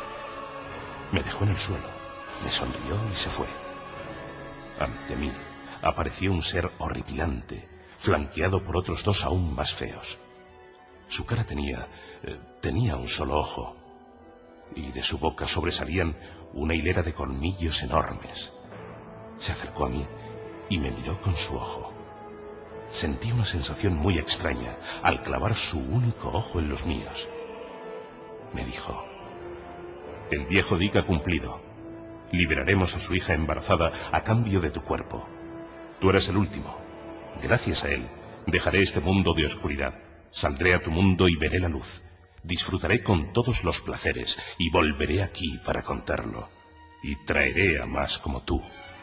Me dejó en el suelo, me sonrió y se fue. Ante mí apareció un ser horripilante, flanqueado por otros dos aún más feos. Su cara tenía un solo ojo, y de su boca sobresalían una hilera de colmillos enormes. Se acercó a mí y me miró con su ojo. Sentí una sensación muy extraña al clavar su único ojo en los míos. Me dijo: el viejo Dick ha cumplido. Liberaremos a su hija embarazada a cambio de tu cuerpo. Tú eres el último. Gracias a él dejaré este mundo de oscuridad. Saldré a tu mundo y veré la luz. Disfrutaré con todos los placeres y volveré aquí para contarlo. Y traeré a más como tú.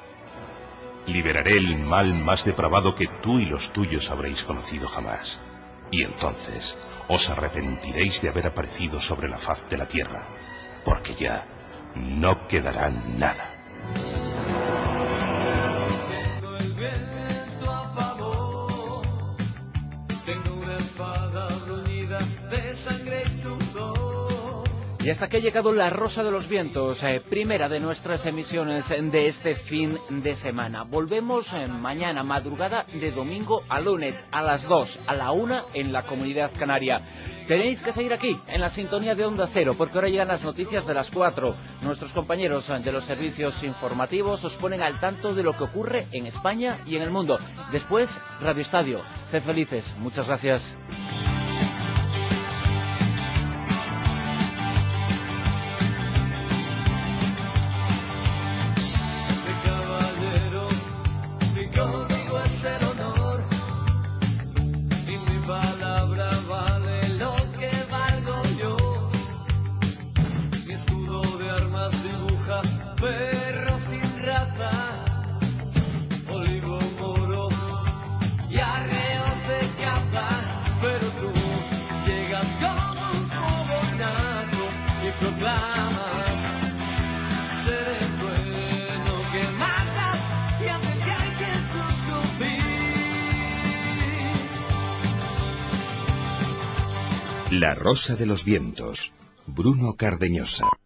Liberaré el mal más depravado que tú y los tuyos habréis conocido jamás. Y entonces os arrepentiréis de haber aparecido sobre la faz de la tierra, porque ya no quedará nada. Tengo el viento a favor, tengo una espada bruñida de sangre y sudor. Y hasta que ha llegado La Rosa de los Vientos, primera de nuestras emisiones de este fin de semana. Volvemos mañana, madrugada de domingo a lunes, a las 2, a la 1 en la Comunidad Canaria. Tenéis que seguir aquí, en la sintonía de Onda Cero, porque ahora llegan las noticias de las 4. Nuestros compañeros de los servicios informativos os ponen al tanto de lo que ocurre en España y en el mundo. Después, Radio Estadio. Sed felices. Muchas gracias. La Rosa de los Vientos, Bruno Cardeñosa.